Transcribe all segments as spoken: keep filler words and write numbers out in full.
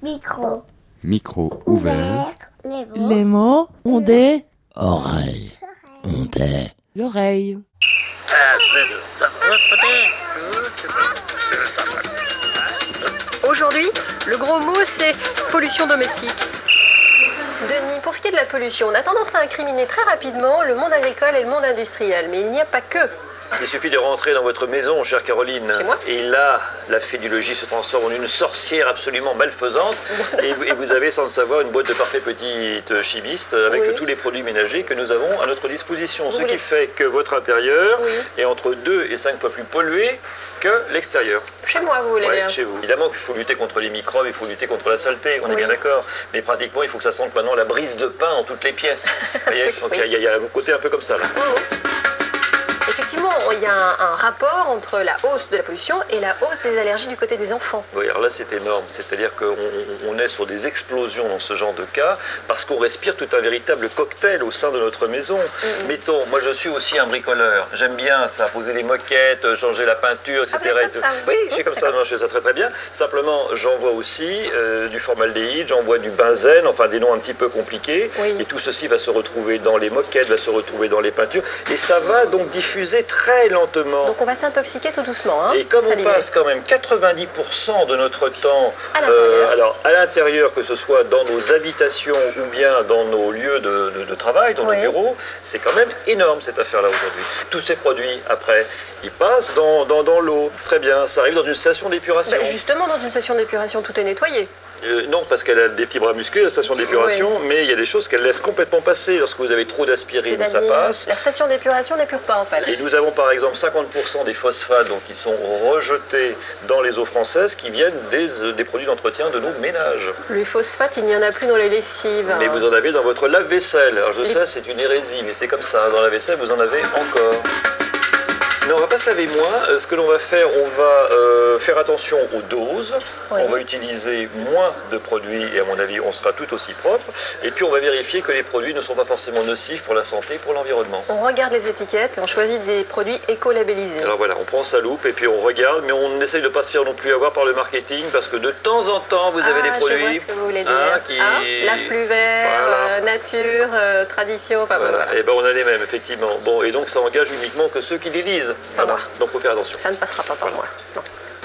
Micro. Micro ouvert. Les mots. Les mots ont des Oreilles. Ont des oreilles. Aujourd'hui, le gros mot, c'est pollution domestique. Denis, pour ce qui est de la pollution, on a tendance à incriminer très rapidement le monde agricole et le monde industriel. Mais il n'y a pas que. Il suffit de rentrer dans votre maison, chère Caroline. Chez moi ? Et là, la fée du logis se transforme en une sorcière absolument malfaisante. et, et vous avez, sans le savoir, une boîte de parfaite petite chimiste avec Oui. tous les produits ménagers que nous avons à notre disposition. Vous Ce voulez- qui fait que votre intérieur Oui. est entre deux et cinq fois plus pollué que l'extérieur. Chez moi, vous voulez Ouais, dire. chez vous. Évidemment qu'il faut lutter contre les microbes, il faut lutter contre la saleté, on est Oui. bien d'accord. Mais pratiquement, il faut que ça sente maintenant la brise de pain dans toutes les pièces. Vous voyez Donc, Oui. il y, a- il y a un côté un peu comme ça, là. Effectivement, il y a un, un rapport entre la hausse de la pollution et la hausse des allergies du côté des enfants. Oui, alors là, c'est énorme. C'est-à-dire qu'on on est sur des explosions dans ce genre de cas parce qu'on respire tout un véritable cocktail au sein de notre maison. Mhm. Mettons, moi, je suis aussi un bricoleur. J'aime bien ça, poser les moquettes, changer la peinture, et cetera. Ah, vous êtes et comme tout. ça, vous Oui, je suis comme ça. Non, je fais ça très très bien. Simplement, j'envoie aussi euh, du formaldéhyde, j'envoie du benzène, enfin des noms un petit peu compliqués. Oui. Et tout ceci va se retrouver dans les moquettes, va se retrouver dans les peintures. Et ça va donc diffuser très lentement. Donc on va s'intoxiquer tout doucement. Hein, Et comme ça on l'idée. passe quand même quatre-vingt-dix pour cent de notre temps À l'intérieur. alors à l'intérieur, que ce soit dans nos habitations ou bien dans nos lieux de, de- de travail, dans Oui. nos bureaux, c'est quand même énorme cette affaire-là aujourd'hui. Tous ces produits, après, ils passent dans, dans, dans l'eau. Très bien, ça arrive dans une station d'épuration. Bah, justement, dans une station d'épuration, tout est nettoyé. Euh, non, parce qu'elle a des petits bras musclés, la station d'épuration, mais il y a des choses qu'elle laisse complètement passer. Lorsque vous avez trop d'aspirine, ça C'est-à-dire, passe. la station d'épuration n'épure pas en fait. Et nous avons par exemple cinquante pour cent des phosphates donc, qui sont rejetés dans les eaux françaises qui viennent des, euh, des produits d'entretien de nos ménages. Le phosphate, il n'y en a plus dans les lessives. Mais vous en avez dans votre lave-vaisselle. Alors je Les- sais, c'est une hérésie, mais c'est comme ça. Dans la vaisselle, vous en avez encore. Non, on va pas se laver moins. Euh, Ce que l'on va faire, on va euh, faire attention aux doses. Oui. On va utiliser moins de produits et à mon avis, on sera tout aussi propre. Et puis on va vérifier que les produits ne sont pas forcément nocifs pour la santé et pour l'environnement. On regarde les étiquettes et on choisit des produits éco-labellisés. Alors voilà, on prend sa loupe et puis on regarde, mais on essaye de ne pas se faire non plus avoir par le marketing parce que de temps en temps, vous avez ah, des produits. je vois ce que vous voulez dire. hein, qui... Ah, lave plus vert, Voilà. euh, nature, euh, tradition, enfin Voilà. voilà. Et ben on a les mêmes, effectivement. Bon, et donc ça engage uniquement que ceux qui les lisent. Pas Voilà. moi. Donc faut faire attention. Ça ne passera pas par moi. Non.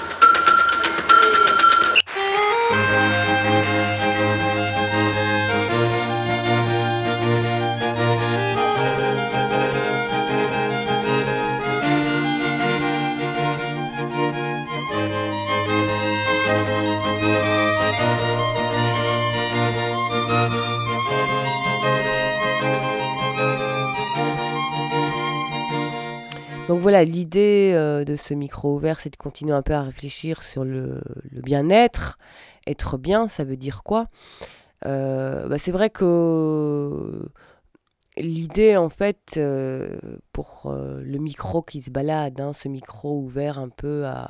Donc voilà, l'idée euh, de ce micro ouvert, c'est de continuer un peu à réfléchir sur le, le bien-être. Être bien, ça veut dire quoi ? Euh, bah, c'est vrai que l'idée, en fait, euh, pour euh, le micro qui se balade, hein, ce micro ouvert un peu à,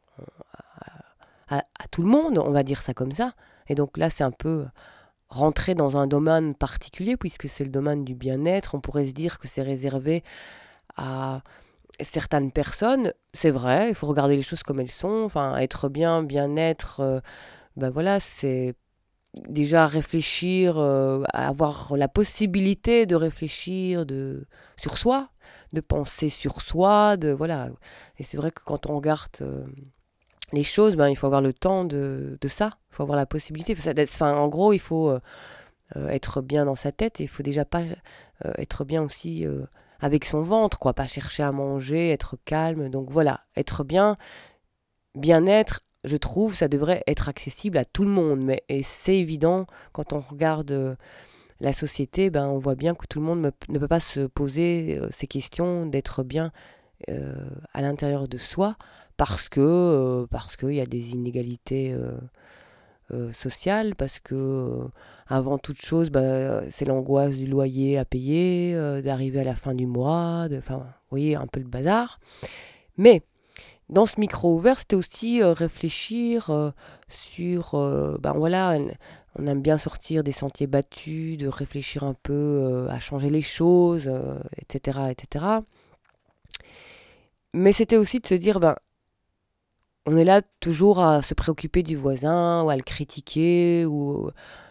à, à tout le monde, on va dire ça comme ça. Et donc là, c'est un peu rentrer dans un domaine particulier, puisque c'est le domaine du bien-être. On pourrait se dire que c'est réservé à certaines personnes. C'est vrai, il faut regarder les choses comme elles sont. Enfin, être bien, bien-être, euh, ben voilà, c'est déjà réfléchir, euh, avoir la possibilité de réfléchir de, sur soi, de penser sur soi, de voilà. Et c'est vrai que quand on regarde euh, les choses, ben il faut avoir le temps de, de ça. Il faut avoir la possibilité. Ça, enfin, en gros, il faut euh, euh, être bien dans sa tête. Et il faut déjà pas euh, être bien aussi euh, avec son ventre, quoi. Pas chercher à manger, être calme. Donc voilà, être bien, bien-être. Je trouve, ça devrait être accessible à tout le monde. Mais, et c'est évident, quand on regarde euh, la société, ben, on voit bien que tout le monde me, ne peut pas se poser euh, ces questions d'être bien euh, à l'intérieur de soi, parce que euh, parce qu'il y a des inégalités euh, euh, sociales, parce que, euh, avant toute chose, ben, c'est l'angoisse du loyer à payer, euh, d'arriver à la fin du mois, de, enfin, vous voyez, un peu le bazar. Mais dans ce micro ouvert, c'était aussi euh, réfléchir euh, sur, euh, ben voilà, on aime bien sortir des sentiers battus, de réfléchir un peu euh, à changer les choses, euh, et cetera, et cetera. Mais c'était aussi de se dire, ben, on est là toujours à se préoccuper du voisin ou à le critiquer. Ou...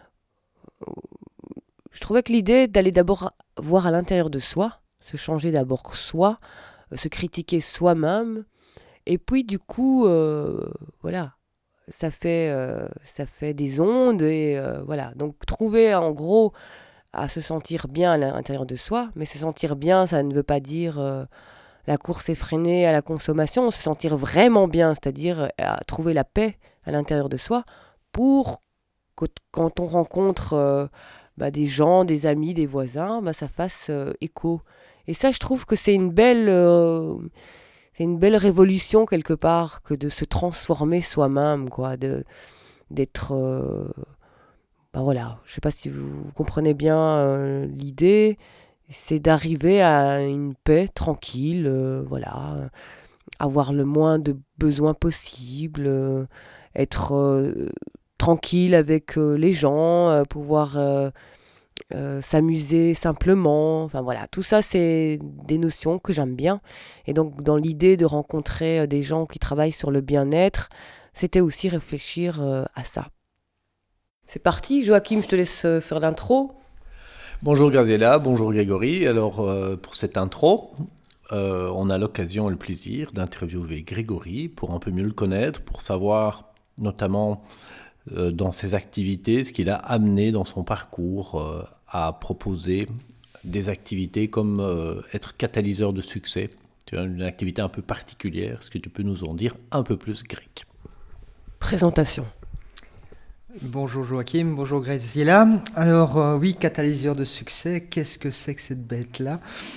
Je trouvais que l'idée d'aller d'abord voir à l'intérieur de soi, se changer d'abord soi, se critiquer soi-même, et puis du coup, euh, voilà, ça fait, euh, ça fait des ondes, et euh, voilà. Donc trouver en gros à se sentir bien à l'intérieur de soi, mais se sentir bien, ça ne veut pas dire euh, la course effrénée à la consommation, se sentir vraiment bien, c'est-à-dire à trouver la paix à l'intérieur de soi, pour que quand on rencontre euh, bah, des gens, des amis, des voisins, bah, ça fasse euh, écho. Et ça, je trouve que c'est une belle, euh, c'est une belle révolution quelque part, que de se transformer soi-même, quoi, de, d'être... Euh, ben voilà, je ne sais pas si vous comprenez bien euh, l'idée, c'est d'arriver à une paix tranquille, euh, voilà, euh, avoir le moins de besoins possible, euh, être euh, tranquille avec euh, les gens, euh, pouvoir euh, euh, s'amuser simplement, enfin voilà, tout ça c'est des notions que j'aime bien. Et donc dans l'idée de rencontrer euh, des gens qui travaillent sur le bien-être, c'était aussi réfléchir euh, à ça. C'est parti, Joachim, je te laisse faire l'intro. Bonjour Graziella, bonjour Grégory. Alors euh, pour cette intro, euh, on a l'occasion et le plaisir d'interviewer Grégory pour un peu mieux le connaître, pour savoir notamment euh, dans ses activités ce qu'il a amené dans son parcours euh, à proposer des activités comme euh, être catalyseur de succès. Tu as une activité un peu particulière, est-ce que tu peux nous en dire un peu plus, Greg ? Présentation. Bonjour Joachim, bonjour Graziella. Alors euh, oui, catalyseur de succès, qu'est-ce que c'est que cette bête-là ?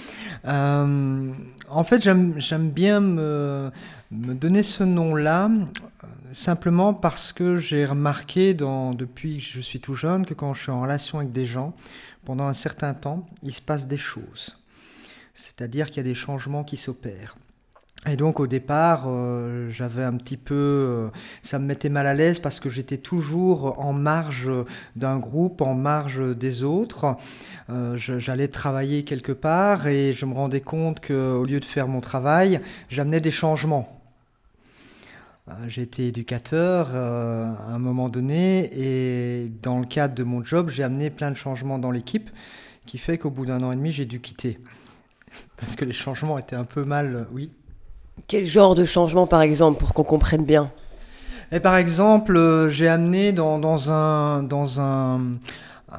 euh, En fait, j'aime, j'aime bien me, me donner ce nom-là, euh, simplement parce que j'ai remarqué dans, depuis que je suis tout jeune que quand je suis en relation avec des gens, pendant un certain temps, il se passe des choses. C'est-à-dire qu'il y a des changements qui s'opèrent. Et donc au départ, euh, j'avais un petit peu, euh, ça me mettait mal à l'aise parce que j'étais toujours en marge d'un groupe, en marge des autres. Euh, je, j'allais travailler quelque part et je me rendais compte qu'au lieu de faire mon travail, j'amenais des changements. Euh, j'ai été éducateur euh, à un moment donné et dans le cadre de mon job, j'ai amené plein de changements dans l'équipe qui fait qu'au bout d'un an et demi, j'ai dû quitter. Parce que les changements étaient un peu mal, euh, oui. Quel genre de changement, par exemple, pour qu'on comprenne bien ? Et par exemple, euh, j'ai amené dans, dans, un, dans un, un,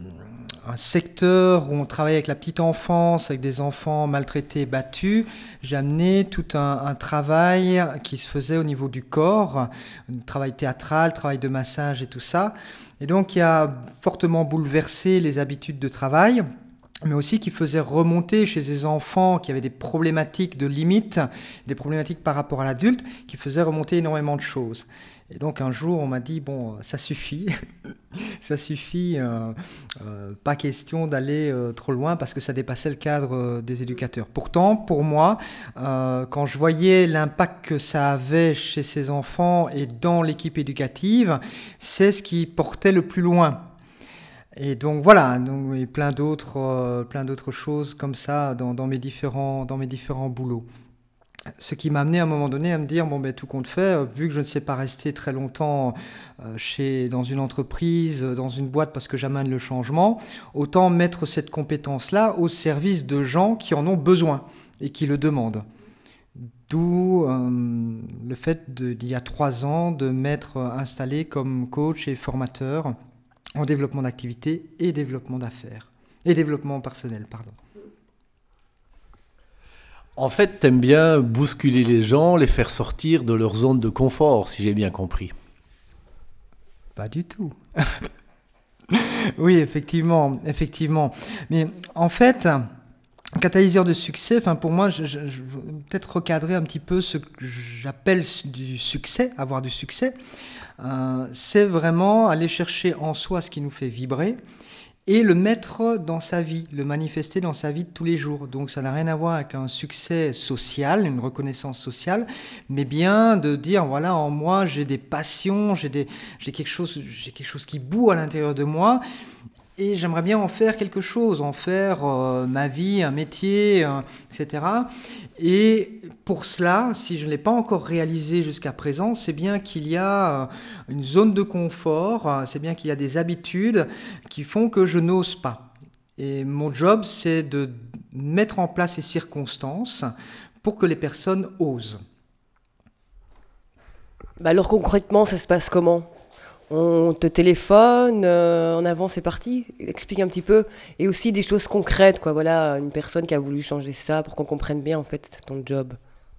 un secteur où on travaille avec la petite enfance, avec des enfants maltraités, battus, j'ai amené tout un, un travail qui se faisait au niveau du corps, un travail théâtral, travail de massage et tout ça. Et donc, qui a fortement bouleversé les habitudes de travail, mais aussi qui faisait remonter chez ces enfants qui avaient des problématiques de limites, des problématiques par rapport à l'adulte, qui faisaient remonter énormément de choses. Et donc un jour, on m'a dit, bon, ça suffit, ça suffit, euh, euh, pas question d'aller euh, trop loin parce que ça dépassait le cadre euh, des éducateurs. Pourtant, pour moi, euh, quand je voyais l'impact que ça avait chez ces enfants et dans l'équipe éducative, c'est ce qui portait le plus loin. Et donc voilà, donc, et plein d'autres, euh, plein d'autres choses comme ça dans, dans, mes différents, dans mes différents boulots. Ce qui m'a amené à un moment donné à me dire, bon ben tout compte fait, vu que je ne sais pas rester très longtemps euh, chez, dans une entreprise, dans une boîte parce que j'amène le changement, autant mettre cette compétence-là au service de gens qui en ont besoin et qui le demandent. D'où euh, le fait de, d'il y a trois ans de m'être installé comme coach et formateur en développement d'activité et développement d'affaires. Et développement personnel, pardon. En fait, t'aimes bien bousculer les gens, les faire sortir de leur zone de confort, si j'ai bien compris. Pas du tout. Oui, effectivement, effectivement. Mais en fait, catalyseur de succès, enfin pour moi, je, je, je veux peut-être recadrer un petit peu ce que j'appelle du succès, avoir du succès. Euh, c'est vraiment aller chercher en soi ce qui nous fait vibrer et le mettre dans sa vie, le manifester dans sa vie de tous les jours. Donc ça n'a rien à voir avec un succès social, une reconnaissance sociale, mais bien de dire, voilà, en moi, j'ai des passions, j'ai, des, j'ai, quelque chose, j'ai quelque chose qui bout à l'intérieur de moi, et j'aimerais bien en faire quelque chose, en faire euh, ma vie, un métier, euh, et cetera. Et pour cela, si je ne l'ai pas encore réalisé jusqu'à présent, c'est bien qu'il y a euh, une zone de confort, euh, c'est bien qu'il y a des habitudes qui font que je n'ose pas. Et mon job, c'est de mettre en place ces circonstances pour que les personnes osent. Bah alors concrètement, ça se passe comment ? On te téléphone, euh, en avant c'est parti, explique un petit peu. Et aussi des choses concrètes, quoi. Voilà, une personne qui a voulu changer ça pour qu'on comprenne bien en fait ton job.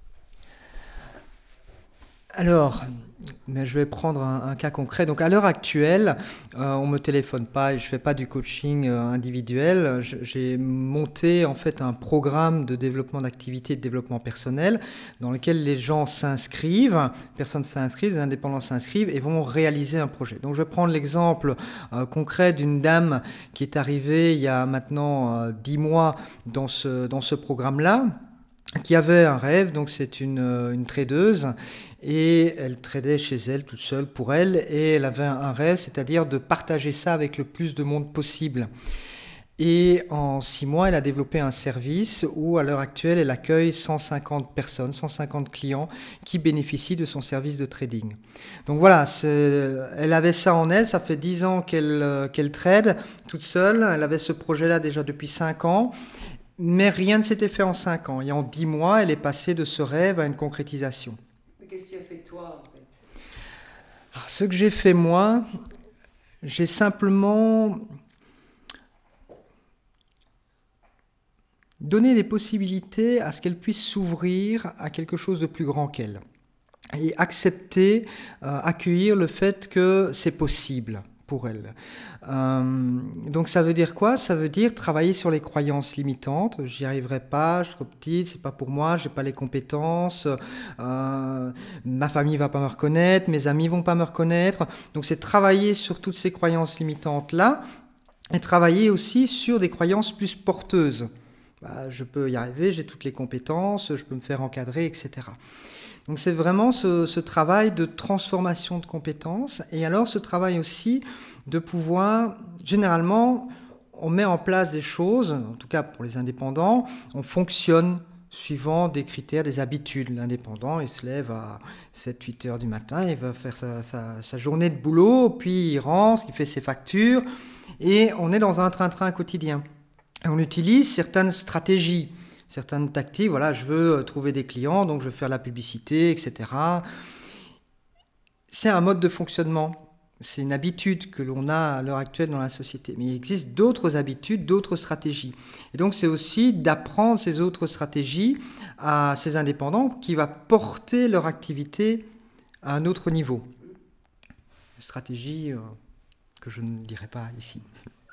Alors, mais je vais prendre un, un cas concret. Donc, à l'heure actuelle, euh, on me téléphone pas et je fais pas du coaching euh, individuel. Je- J'ai monté en fait un programme de développement d'activité et de développement personnel dans lequel les gens s'inscrivent, personnes s'inscrivent, les indépendants s'inscrivent et vont réaliser un projet. Donc, je vais prendre l'exemple euh, concret d'une dame qui est arrivée il y a maintenant euh, dix mois dans ce, dans ce programme-là, qui avait un rêve. Donc c'est une, euh, une tradeuse et elle tradait chez elle toute seule pour elle et elle avait un, un rêve, c'est-à-dire de partager ça avec le plus de monde possible. Et en six mois, elle a développé un service où à l'heure actuelle, elle accueille cent cinquante personnes, cent cinquante clients qui bénéficient de son service de trading. Donc voilà, c'est- elle avait ça en elle, ça fait dix ans qu'elle euh, qu'elle trade toute seule, elle avait ce projet-là déjà depuis cinq ans. Mais rien ne s'était fait en cinq ans. Et en dix mois, elle est passée de ce rêve à une concrétisation. Mais qu'est-ce que tu as fait toi en fait ? Alors, ce que j'ai fait moi, j'ai simplement donné des possibilités à ce qu'elle puisse s'ouvrir à quelque chose de plus grand qu'elle. Et accepter, euh, accueillir le fait que c'est possible pour elle. Euh, donc ça veut dire quoi ? Ça veut dire travailler sur les croyances limitantes. J'y arriverai pas, je suis trop petite, c'est pas pour moi, j'ai pas les compétences, euh, ma famille va pas me reconnaître, mes amis vont pas me reconnaître. Donc c'est travailler sur toutes ces croyances limitantes là et travailler aussi sur des croyances plus porteuses. Bah, je peux y arriver, j'ai toutes les compétences, je peux me faire encadrer, et cetera. Donc c'est vraiment ce, ce travail de transformation de compétences et alors ce travail aussi de pouvoir, généralement, on met en place des choses, en tout cas pour les indépendants, on fonctionne suivant des critères, des habitudes. L'indépendant, il se lève à sept huit heures du matin, il va faire sa, sa, sa journée de boulot, puis il rentre, il fait ses factures et on est dans un train-train quotidien. Et on utilise certaines stratégies. Certaines tactiques, voilà, je veux trouver des clients, donc je veux faire la publicité, et cetera. C'est un mode de fonctionnement, c'est une habitude que l'on a à l'heure actuelle dans la société. Mais il existe d'autres habitudes, d'autres stratégies. Et donc c'est aussi d'apprendre ces autres stratégies à ces indépendants qui va porter leur activité à un autre niveau. Une stratégie euh, que je ne dirai pas ici.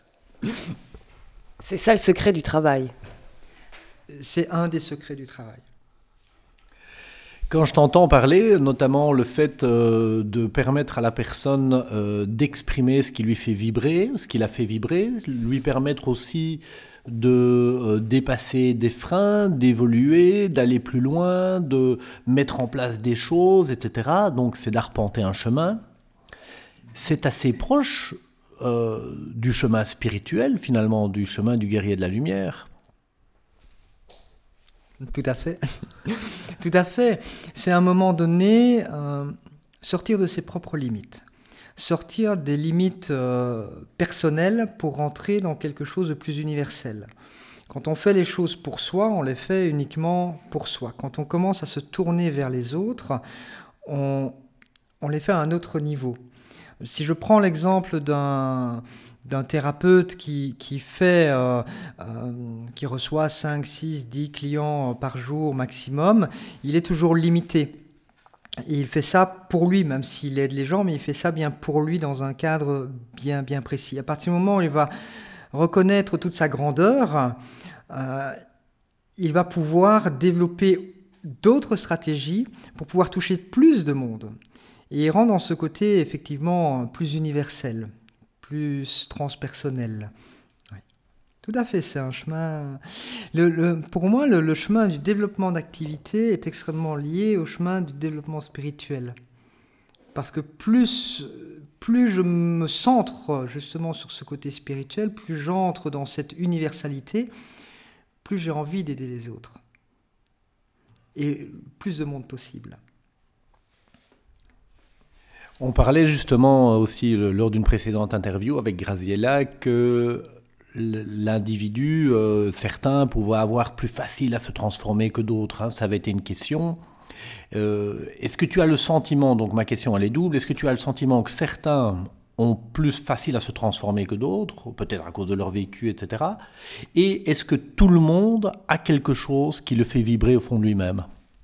C'est ça le secret du travail. C'est un des secrets du travail. Quand je t'entends parler, notamment le fait euh, de permettre à la personne euh, d'exprimer ce qui lui fait vibrer, ce qui la fait vibrer, lui permettre aussi de euh, dépasser des freins, d'évoluer, d'aller plus loin, de mettre en place des choses, et cetera. Donc c'est d'arpenter un chemin. C'est assez proche euh, du chemin spirituel, finalement, du chemin du guerrier de la lumière. Tout à fait. Tout à fait. C'est à un moment donné euh, sortir de ses propres limites. Sortir des limites euh, personnelles pour rentrer dans quelque chose de plus universel. Quand on fait les choses pour soi, on les fait uniquement pour soi. Quand on commence à se tourner vers les autres, on, on les fait à un autre niveau. Si je prends l'exemple d'un... d'un thérapeute qui, qui fait, euh, euh, qui reçoit cinq, six, dix clients par jour maximum, il est toujours limité. Et il fait ça pour lui, même s'il aide les gens, mais il fait ça bien pour lui dans un cadre bien, bien précis. À partir du moment où il va reconnaître toute sa grandeur, euh, il va pouvoir développer d'autres stratégies pour pouvoir toucher plus de monde. Et il rend dans ce côté effectivement plus universel, plus transpersonnel. Ouais. Tout à fait, c'est un chemin... Le, le, pour moi, le, le chemin du développement d'activité est extrêmement lié au chemin du développement spirituel. parce que plus, plus je me centre justement sur ce côté spirituel, plus j'entre dans cette universalité, plus j'ai envie d'aider les autres. Et plus de monde possible. On parlait justement aussi lors d'une précédente interview avec Graziella que l'individu, euh, certains pouvaient avoir plus facile à se transformer que d'autres. Hein, ça avait été une question. Euh, est-ce que tu as le sentiment, donc ma question elle est double, est-ce que tu as le sentiment que certains ont plus facile à se transformer que d'autres, peut-être à cause de leur vécu, et cetera. Et est-ce que tout le monde a quelque chose qui le fait vibrer au fond de lui-même ?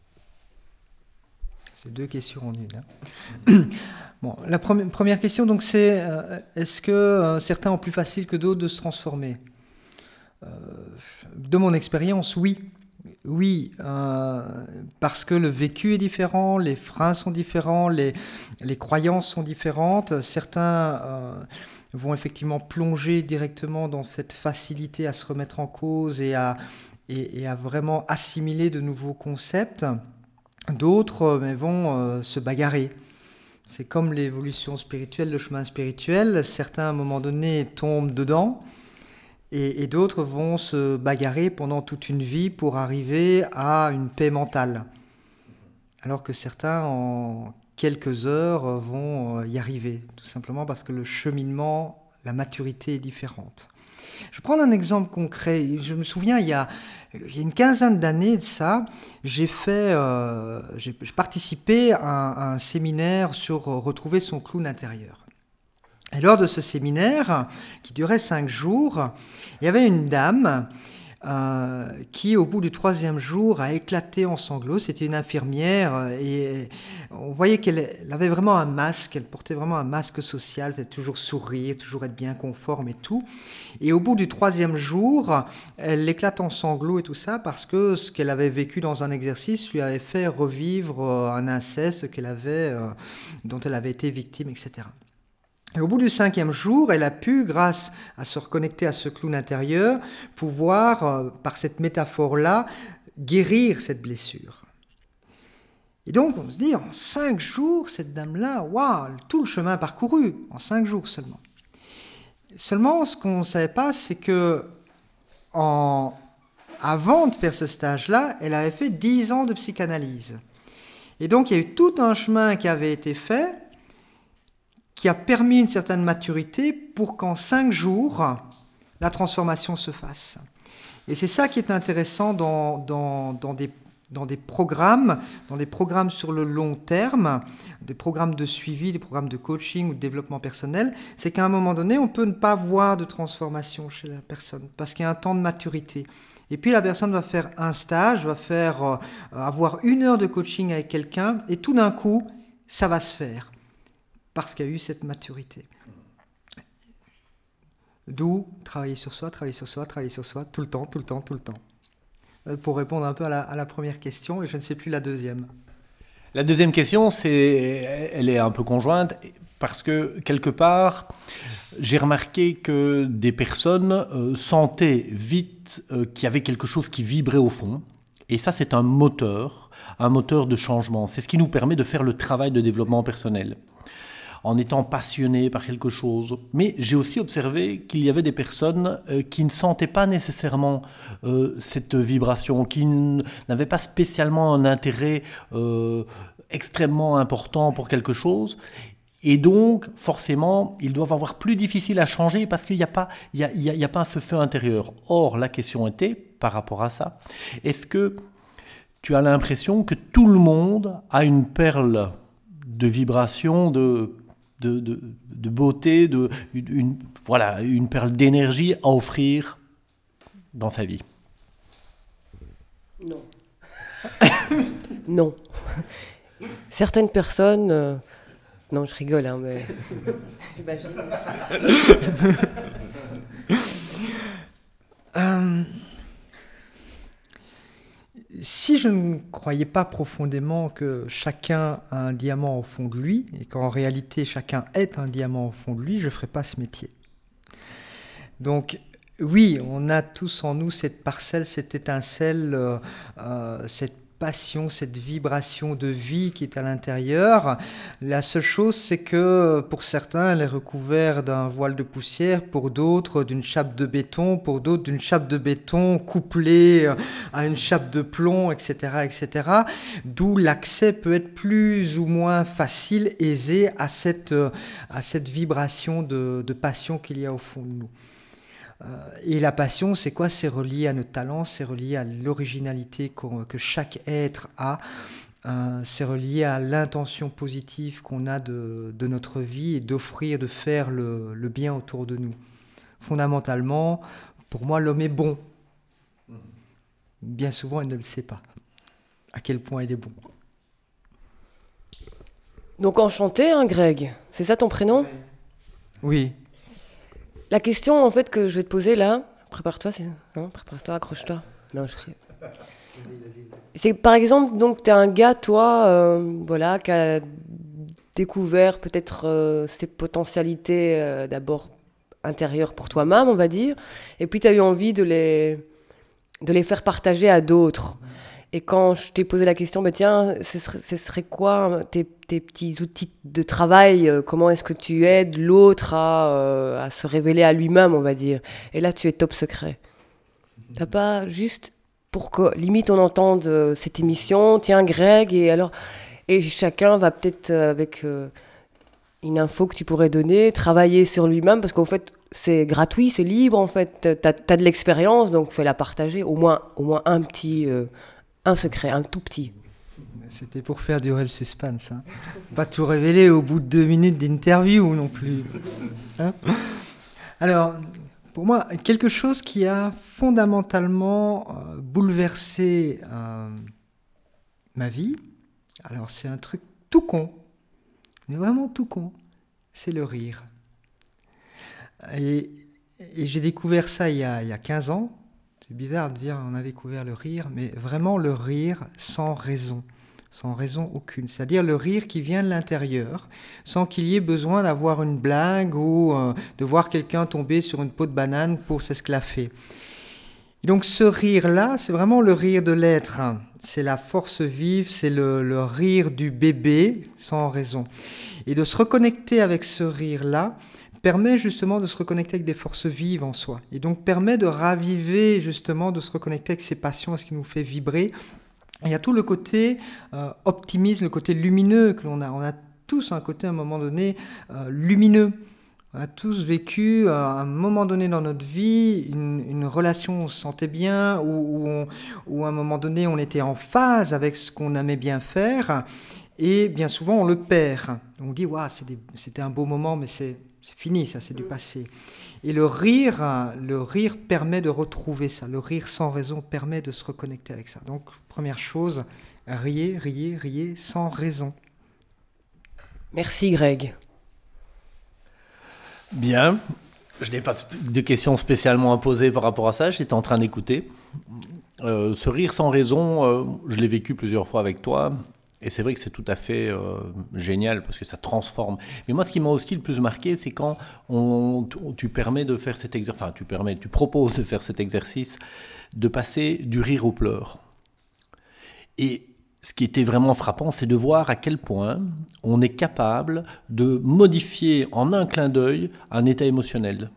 C'est deux questions en une. Hein. Bon, la première, première question, donc, c'est euh, est-ce que euh, certains ont plus facile que d'autres de se transformer ? euh, De mon expérience, oui. Oui, euh, parce que le vécu est différent, les freins sont différents, les, les croyances sont différentes. Certains euh, vont effectivement plonger directement dans cette facilité à se remettre en cause et à, et, et à vraiment assimiler de nouveaux concepts. D'autres euh, mais vont euh, se bagarrer. C'est comme l'évolution spirituelle, le chemin spirituel. Certains, à un moment donné, tombent dedans. Et, et d'autres vont se bagarrer pendant toute une vie pour arriver à une paix mentale. Alors que certains, en quelques heures, vont y arriver, tout simplement parce que le cheminement, la maturité est différente. Je vais prendre un exemple concret. Je me souviens, il y a, il y a une quinzaine d'années de ça, j'ai fait, euh, j'ai, j'ai participé à un, à un séminaire sur retrouver son clown intérieur. Et lors de ce séminaire, qui durait cinq jours, il y avait une dame euh, qui, au bout du troisième jour, a éclaté en sanglots. C'était une infirmière et on voyait qu'elle avait vraiment un masque, elle portait vraiment un masque social, elle faisait toujours sourire, toujours être bien conforme et tout. Et au bout du troisième jour, elle éclate en sanglots et tout ça parce que ce qu'elle avait vécu dans un exercice lui avait fait revivre un inceste qu'elle avait, euh, dont elle avait été victime, et cetera. Et au bout du cinquième jour, elle a pu, grâce à se reconnecter à ce clown intérieur, pouvoir, euh, par cette métaphore-là, guérir cette blessure. Et donc, on se dit, en cinq jours, cette dame-là, waouh, tout le chemin parcouru, en cinq jours seulement. Seulement, ce qu'on ne savait pas, c'est que, en... avant de faire ce stage-là, elle avait fait dix ans de psychanalyse. Et donc, il y a eu tout un chemin qui avait été fait, qui a permis une certaine maturité pour qu'en cinq jours, la transformation se fasse. Et c'est ça qui est intéressant dans, dans, dans, des, dans des programmes, dans des programmes sur le long terme, des programmes de suivi, des programmes de coaching ou de développement personnel, c'est qu'à un moment donné, on peut ne pas voir de transformation chez la personne, parce qu'il y a un temps de maturité. Et puis la personne va faire un stage, va faire, euh, avoir une heure de coaching avec quelqu'un, et tout d'un coup, ça va se faire. Parce qu'il y a eu cette maturité. D'où travailler sur soi, travailler sur soi, travailler sur soi, tout le temps, tout le temps, tout le temps. Pour répondre un peu à la, à la première question, et je ne sais plus la deuxième. La deuxième question, c'est, elle est un peu conjointe, parce que quelque part, j'ai remarqué que des personnes euh, sentaient vite euh, qu'il y avait quelque chose qui vibrait au fond. Et ça, c'est un moteur, un moteur de changement. C'est ce qui nous permet de faire le travail de développement personnel, en étant passionné par quelque chose. Mais j'ai aussi observé qu'il y avait des personnes euh, qui ne sentaient pas nécessairement euh, cette vibration, qui n- n'avaient pas spécialement un intérêt euh, extrêmement important pour quelque chose. Et donc, forcément, ils doivent avoir plus difficile à changer parce qu'il n'y a pas, il y a, il y a, il y a pas ce feu intérieur. Or, la question était, par rapport à ça, est-ce que tu as l'impression que tout le monde a une perle de vibration, de... De, de, de beauté, de, une, voilà, une perle d'énergie à offrir dans sa vie? Non. Non. Certaines personnes... Euh... Non, je rigole, hein, mais... J'imagine. euh... Si je ne croyais pas profondément que chacun a un diamant au fond de lui, et qu'en réalité chacun est un diamant au fond de lui, je ne ferais pas ce métier. Donc oui, on a tous en nous cette parcelle, cette étincelle, euh, euh, cette passion, cette vibration de vie qui est à l'intérieur. La seule chose, c'est que pour certains, elle est recouverte d'un voile de poussière, pour d'autres d'une chape de béton, pour d'autres d'une chape de béton couplée à une chape de plomb, et cetera, et cetera. D'où l'accès peut être plus ou moins facile, aisé à cette, à cette vibration de, de passion qu'il y a au fond de nous. Et la passion, c'est quoi ? C'est relié à nos talents, c'est relié à l'originalité que chaque être a, euh, c'est relié à l'intention positive qu'on a de, de notre vie et d'offrir, de faire le, le bien autour de nous. Fondamentalement, pour moi, l'homme est bon. Bien souvent, il ne le sait pas, à quel point il est bon. Donc enchanté, hein, Greg. C'est ça ton prénom ? Oui. La question en fait que je vais te poser là, prépare-toi, c'est non, prépare-toi, accroche-toi. Non, je c'est par exemple donc t'es un gars toi, euh, voilà, qui a découvert peut-être euh, ses potentialités euh, d'abord intérieures pour toi-même, on va dire, et puis t'as eu envie de les de les faire partager à d'autres. Et quand je t'ai posé la question, bah tiens, ce serait, ce serait quoi tes, tes petits outils de travail ? Comment est-ce que tu aides l'autre à, euh, à se révéler à lui-même, on va dire ? Et là, tu es top secret. T'as pas juste pour que, limite, on entende euh, cette émission, tiens, Greg, et alors, et chacun va peut-être euh, avec euh, une info que tu pourrais donner, travailler sur lui-même, parce qu'en fait, c'est gratuit, c'est libre, en fait. T'as, t'as de l'expérience, donc fais-la partager, au moins, au moins un petit... Euh, Un secret, un tout petit. C'était pour faire durer le suspense. Hein. Pas tout révéler au bout de deux minutes d'interview non plus. Hein ? Alors, pour moi, quelque chose qui a fondamentalement euh, bouleversé euh, ma vie, alors c'est un truc tout con, mais vraiment tout con, c'est le rire. Et, et j'ai découvert ça il y a, il y a quinze ans. C'est bizarre de dire on a découvert le rire, mais vraiment le rire sans raison, sans raison aucune. C'est-à-dire le rire qui vient de l'intérieur, sans qu'il y ait besoin d'avoir une blague ou euh, de voir quelqu'un tomber sur une peau de banane pour s'esclaffer. Et donc ce rire-là, c'est vraiment le rire de l'être. C'est la force vive, c'est le, le rire du bébé sans raison. Et de se reconnecter avec ce rire-là, permet justement de se reconnecter avec des forces vives en soi. Et donc permet de raviver justement, de se reconnecter avec ses passions, ce qui nous fait vibrer. Et il y a tout le côté euh, optimisme, le côté lumineux que l'on a. On a tous un côté à un moment donné euh, lumineux. On a tous vécu à un moment donné dans notre vie une, une relation où on se sentait bien, où, où, on, où à un moment donné on était en phase avec ce qu'on aimait bien faire. Et bien souvent on le perd. On dit waouh, c'était un beau moment, mais c'est C'est fini, ça, c'est du passé. Et le rire, le rire permet de retrouver ça. Le rire sans raison permet de se reconnecter avec ça. Donc, première chose, riez, riez, riez sans raison. Merci, Greg. Bien. Je n'ai pas de questions spécialement à poser par rapport à ça. J'étais en train d'écouter. Euh, ce rire sans raison, euh, je l'ai vécu plusieurs fois avec toi. Et c'est vrai que c'est tout à fait euh, génial parce que ça transforme. Mais moi, ce qui m'a aussi le plus marqué, c'est quand on, tu permets de faire cet exercice, enfin, tu permets, tu proposes de faire cet exercice, de passer du rire aux pleurs. Et ce qui était vraiment frappant, c'est de voir à quel point on est capable de modifier en un clin d'œil un état émotionnel.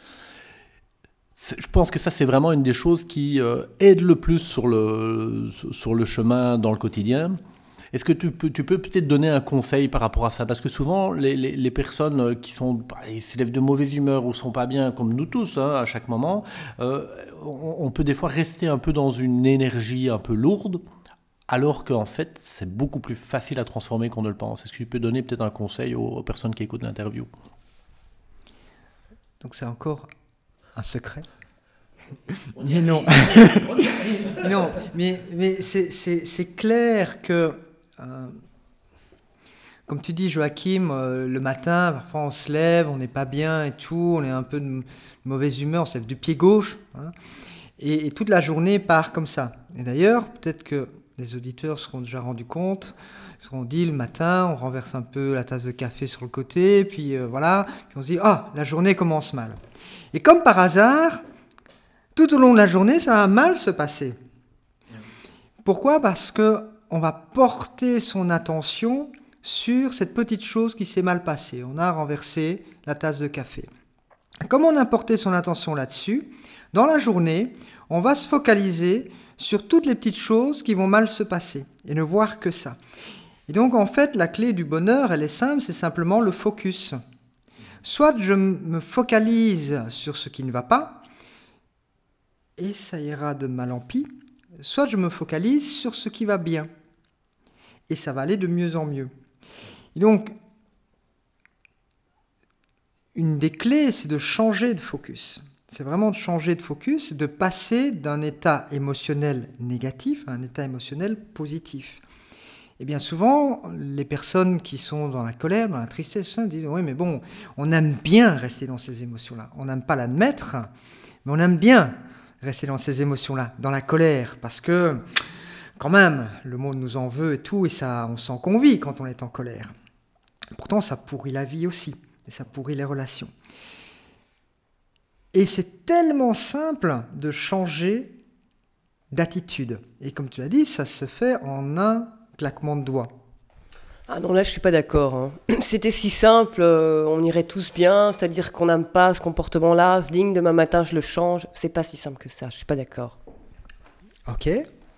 Je pense que ça, c'est vraiment une des choses qui euh, aide le plus sur le, sur le chemin dans le quotidien. Est-ce que tu peux, tu peux peut-être donner un conseil par rapport à ça ? Parce que souvent, les, les, les personnes qui sont, ils se lèvent de mauvaise humeur ou sont pas bien, comme nous tous, hein, à chaque moment, euh, on, on peut des fois rester un peu dans une énergie un peu lourde, alors qu'en fait, c'est beaucoup plus facile à transformer qu'on ne le pense. Est-ce que tu peux donner peut-être un conseil aux, aux personnes qui écoutent l'interview ? Donc c'est encore un secret ? Mais non, non, mais, mais c'est, c'est, c'est clair que, euh, comme tu dis Joachim, euh, le matin, parfois on se lève, on n'est pas bien et tout, on est un peu de mauvaise humeur, on se lève du pied gauche, hein, et, et toute la journée part comme ça. Et d'ailleurs, peut-être que les auditeurs seront déjà rendus compte, ils seront dit le matin, on renverse un peu la tasse de café sur le côté, puis euh, voilà, puis on se dit « Ah, la journée commence mal ». Et comme par hasard, tout au long de la journée, ça va mal se passer. Pourquoi ? Parce qu'on va porter son attention sur cette petite chose qui s'est mal passée. On a renversé la tasse de café. Comme on a porté son attention là-dessus, dans la journée, on va se focaliser sur toutes les petites choses qui vont mal se passer et ne voir que ça. Et donc, en fait, la clé du bonheur, elle est simple, c'est simplement le focus. Soit je me focalise sur ce qui ne va pas, et ça ira de mal en pis, soit je me focalise sur ce qui va bien, et ça va aller de mieux en mieux. Et donc, une des clés, c'est de changer de focus. C'est vraiment de changer de focus, de passer d'un état émotionnel négatif à un état émotionnel positif. Et bien souvent, les personnes qui sont dans la colère, dans la tristesse, ça, disent « Oui, mais bon, on aime bien rester dans ces émotions-là. On n'aime pas l'admettre, mais on aime bien rester dans ces émotions-là, dans la colère, parce que, quand même, le monde nous en veut et tout, et ça, on s'en convie quand on est en colère. Pourtant, ça pourrit la vie aussi, et ça pourrit les relations. Et c'est tellement simple de changer d'attitude. Et comme tu l'as dit, ça se fait en un claquement de doigts. Ah non, là je suis pas d'accord. Hein. C'était si simple, euh, on irait tous bien, c'est-à-dire qu'on n'aime pas ce comportement-là, ce digne, demain matin je le change. C'est pas si simple que ça, je suis pas d'accord. Ok.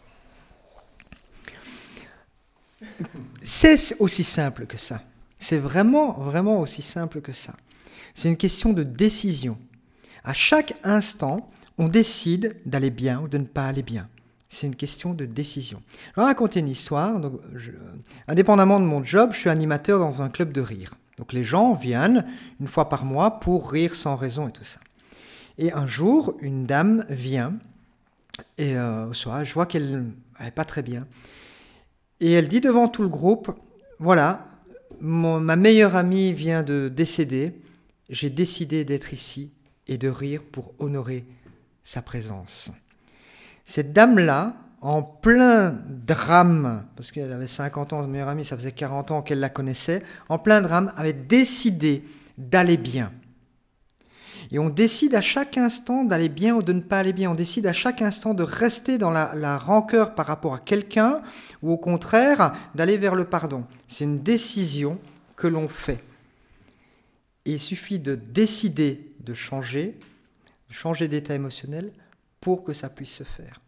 C'est aussi simple que ça. C'est vraiment, vraiment aussi simple que ça. C'est une question de décision. À chaque instant, on décide d'aller bien ou de ne pas aller bien. C'est une question de décision. Je vais raconter une histoire. Donc, je, indépendamment de mon job, je suis animateur dans un club de rire. Donc les gens viennent une fois par mois pour rire sans raison et tout ça. Et un jour, une dame vient, et euh, au soir, je vois qu'elle n'est pas très bien. Et elle dit devant tout le groupe, voilà, mon, ma meilleure amie vient de décéder, j'ai décidé d'être ici et de rire pour honorer sa présence. Cette dame-là, en plein drame, parce qu'elle avait cinquante ans, sa meilleure amie, ça faisait quarante ans qu'elle la connaissait, en plein drame, avait décidé d'aller bien. Et on décide à chaque instant d'aller bien ou de ne pas aller bien. On décide à chaque instant de rester dans la, la rancœur par rapport à quelqu'un ou au contraire d'aller vers le pardon. C'est une décision que l'on fait. Et il suffit de décider de changer, de changer d'état émotionnel pour que ça puisse se faire.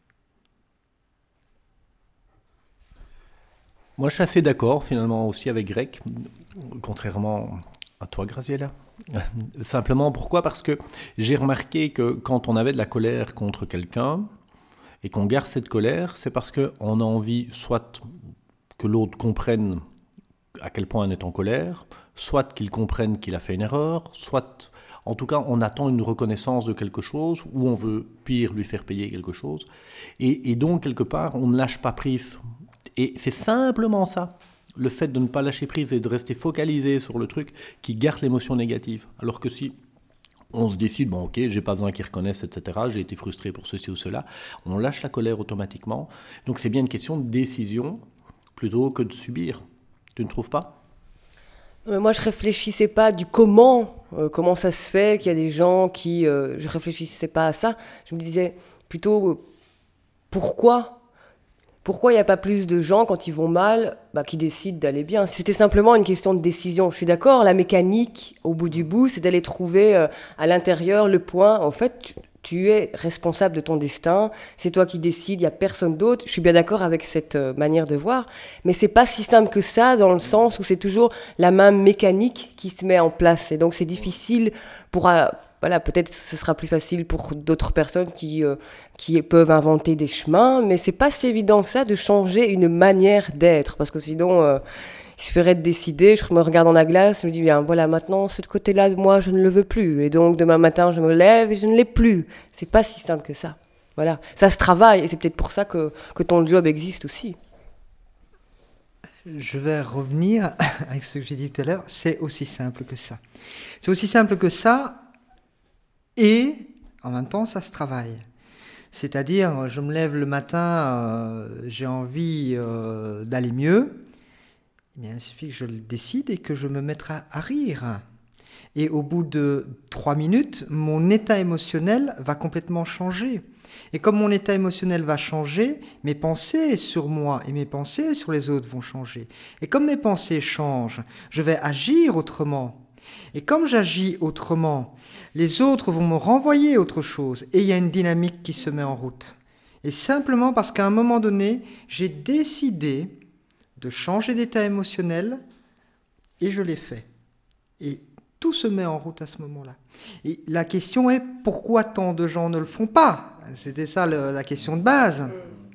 Moi, je suis assez d'accord, finalement, aussi avec Greg, contrairement à toi, Graziella. Simplement, pourquoi ? Parce que j'ai remarqué que quand on avait de la colère contre quelqu'un, et qu'on garde cette colère, c'est parce qu'on a envie soit que l'autre comprenne à quel point on est en colère, soit qu'il comprenne qu'il a fait une erreur, soit... En tout cas, on attend une reconnaissance de quelque chose, ou on veut, pire, lui faire payer quelque chose. Et, et donc, quelque part, on ne lâche pas prise. Et c'est simplement ça, le fait de ne pas lâcher prise et de rester focalisé sur le truc, qui garde l'émotion négative. Alors que si on se décide, bon ok, j'ai pas besoin qu'ils reconnaissent, et cetera, j'ai été frustré pour ceci ou cela, on lâche la colère automatiquement. Donc c'est bien une question de décision, plutôt que de subir. Tu ne trouves pas ? Mais moi, je réfléchissais pas du comment, euh, comment ça se fait qu'il y a des gens qui... Euh, je réfléchissais pas à ça. Je me disais plutôt euh, pourquoi Pourquoi il n'y a pas plus de gens, quand ils vont mal, bah, qui décident d'aller bien ? C'était simplement une question de décision. Je suis d'accord, la mécanique, au bout du bout, c'est d'aller trouver euh, à l'intérieur le point. En fait, tu, tu es responsable de ton destin, c'est toi qui décides, il n'y a personne d'autre. Je suis bien d'accord avec cette euh, manière de voir, mais c'est pas si simple que ça, dans le sens où c'est toujours la même mécanique qui se met en place. Et donc c'est difficile pour... Euh, Voilà, peut-être ce sera plus facile pour d'autres personnes qui, euh, qui peuvent inventer des chemins, mais c'est pas si évident que ça de changer une manière d'être, parce que sinon, euh, il suffirait de décider, je me regarde dans la glace, je me dis, bien, voilà, maintenant, ce côté-là de moi, je ne le veux plus, et donc demain matin, je me lève et je ne l'ai plus. C'est pas si simple que ça. Voilà, ça se travaille, et c'est peut-être pour ça que, que ton job existe aussi. Je vais revenir avec ce que j'ai dit tout à l'heure, c'est aussi simple que ça. C'est aussi simple que ça, et en même temps, ça se travaille. C'est-à-dire, je me lève le matin, euh, j'ai envie euh, d'aller mieux. Eh bien, il suffit que je le décide et que je me mette à, à rire. Et au bout de trois minutes, mon état émotionnel va complètement changer. Et comme mon état émotionnel va changer, mes pensées sur moi et mes pensées sur les autres vont changer. Et comme mes pensées changent, je vais agir autrement. Et comme j'agis autrement, les autres vont me renvoyer autre chose. Et il y a une dynamique qui se met en route. Et simplement parce qu'à un moment donné, j'ai décidé de changer d'état émotionnel et je l'ai fait. Et tout se met en route à ce moment-là. Et la question est, pourquoi tant de gens ne le font pas ? C'était ça le, la question de base.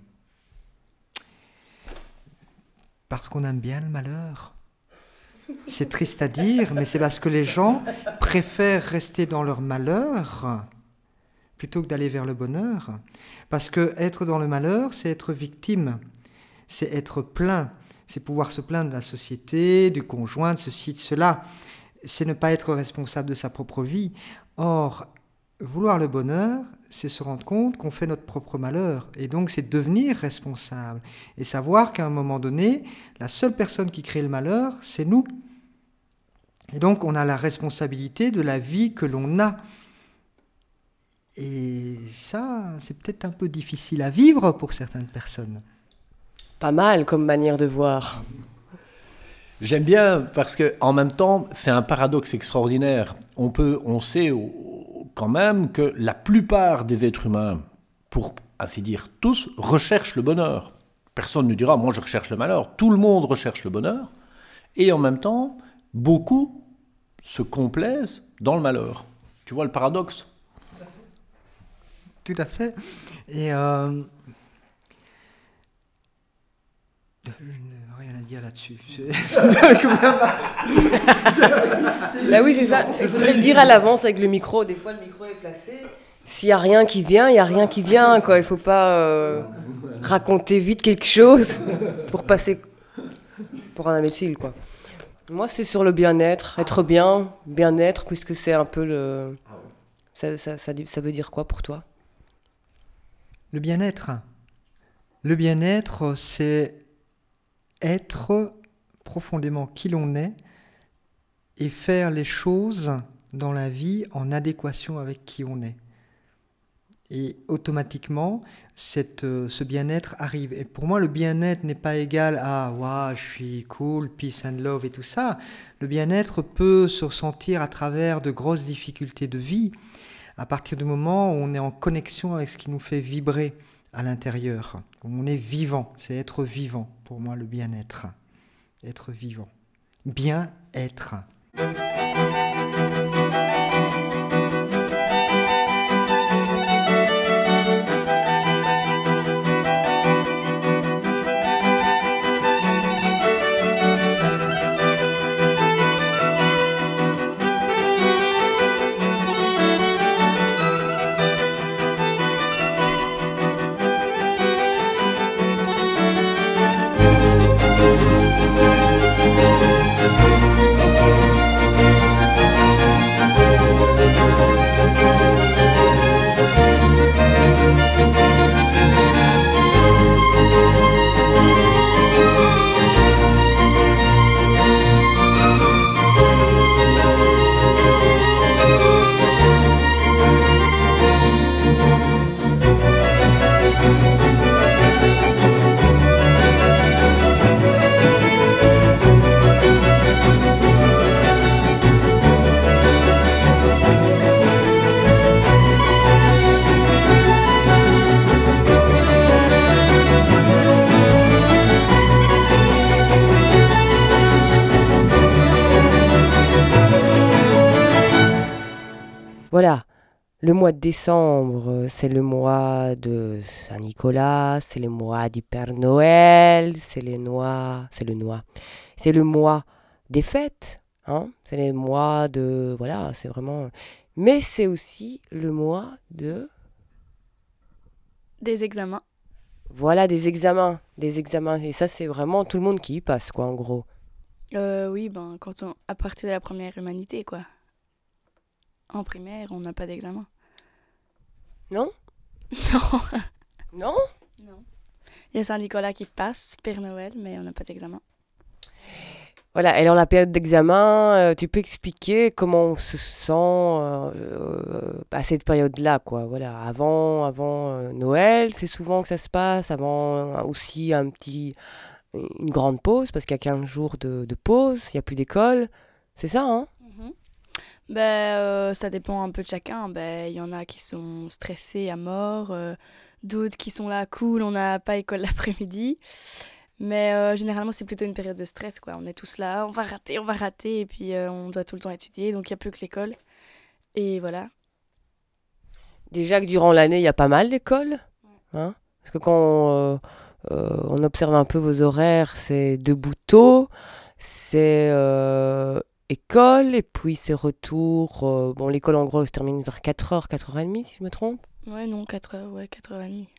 Parce qu'on aime bien le malheur. C'est triste à dire, mais c'est parce que les gens préfèrent rester dans leur malheur plutôt que d'aller vers le bonheur. Parce que être dans le malheur, c'est être victime, c'est être plaint, c'est pouvoir se plaindre de la société, du conjoint, de ceci, de cela. C'est ne pas être responsable de sa propre vie. Or, vouloir le bonheur, c'est se rendre compte qu'on fait notre propre malheur. Et donc, c'est devenir responsable. Et savoir qu'à un moment donné, la seule personne qui crée le malheur, c'est nous. Et donc, on a la responsabilité de la vie que l'on a. Et ça, c'est peut-être un peu difficile à vivre pour certaines personnes. Pas mal comme manière de voir. J'aime bien parce que en même temps, c'est un paradoxe extraordinaire. On peut, on sait quand même que la plupart des êtres humains, pour ainsi dire tous, recherchent le bonheur. Personne ne dira « moi je recherche le malheur ». Tout le monde recherche le bonheur. Et en même temps, beaucoup se complaisent dans le malheur. Tu vois le paradoxe ? Tout à fait. Et euh... je n'ai rien à dire là-dessus. Bah oui, c'est ça. Il faudrait le dire à l'avance avec le micro. Des fois, le micro est placé. S'il n'y a rien qui vient, il n'y a rien qui vient, quoi. Il ne faut pas euh, raconter vite quelque chose pour passer pour un imbécile, quoi. Moi, c'est sur le bien-être. Être bien, bien-être, puisque c'est un peu le... Ça, ça, ça, ça veut dire quoi pour toi ? Le bien-être. Le bien-être, c'est être profondément qui l'on est et faire les choses dans la vie en adéquation avec qui on est. Et automatiquement, cette, euh, ce bien-être arrive. Et pour moi, le bien-être n'est pas égal à « waouh, je suis cool, peace and love » et tout ça. Le bien-être peut se ressentir à travers de grosses difficultés de vie, à partir du moment où on est en connexion avec ce qui nous fait vibrer à l'intérieur. On est vivant, c'est être vivant, pour moi, le bien-être. Être vivant. Bien-être. Voilà, le mois de décembre, c'est le mois de Saint-Nicolas, c'est le mois du Père Noël, c'est les noix, c'est le noix, c'est le mois des fêtes, hein, c'est les mois de, voilà, c'est vraiment, mais c'est aussi le mois de, des examens. Voilà, des examens, des examens, et ça c'est vraiment tout le monde qui y passe, quoi, en gros. Euh, oui, ben quand on, à partir de la première humanité, quoi. En primaire, on n'a pas d'examen. Non ? Non. Non ? Non. Il y a Saint-Nicolas qui passe, Père Noël, mais on n'a pas d'examen. Voilà, et alors la période d'examen, euh, tu peux expliquer comment on se sent euh, euh, à cette période-là, quoi. Voilà, avant, avant euh, Noël, c'est souvent que ça se passe, avant euh, aussi un petit, une grande pause, parce qu'il y a quinze jours de, de pause, il n'y a plus d'école. C'est ça, hein? Mhm. Ben, euh, ça dépend un peu de chacun. Ben, il y en a qui sont stressés à mort, euh, d'autres qui sont là, cool, on n'a pas école l'après-midi. Mais euh, généralement, c'est plutôt une période de stress, quoi. On est tous là, on va rater, on va rater, et puis euh, on doit tout le temps étudier, donc il n'y a plus que l'école. Et voilà. Déjà que durant l'année, il y a pas mal d'écoles, hein? Parce que quand euh, euh, on observe un peu vos horaires, c'est debout tôt, c'est euh, école, et puis c'est retour. euh, bon, l'école en gros se termine vers quatre heures, quatre heures trente, si je me trompe. Ouais, non, quatre heures, ouais, quatre heures trente.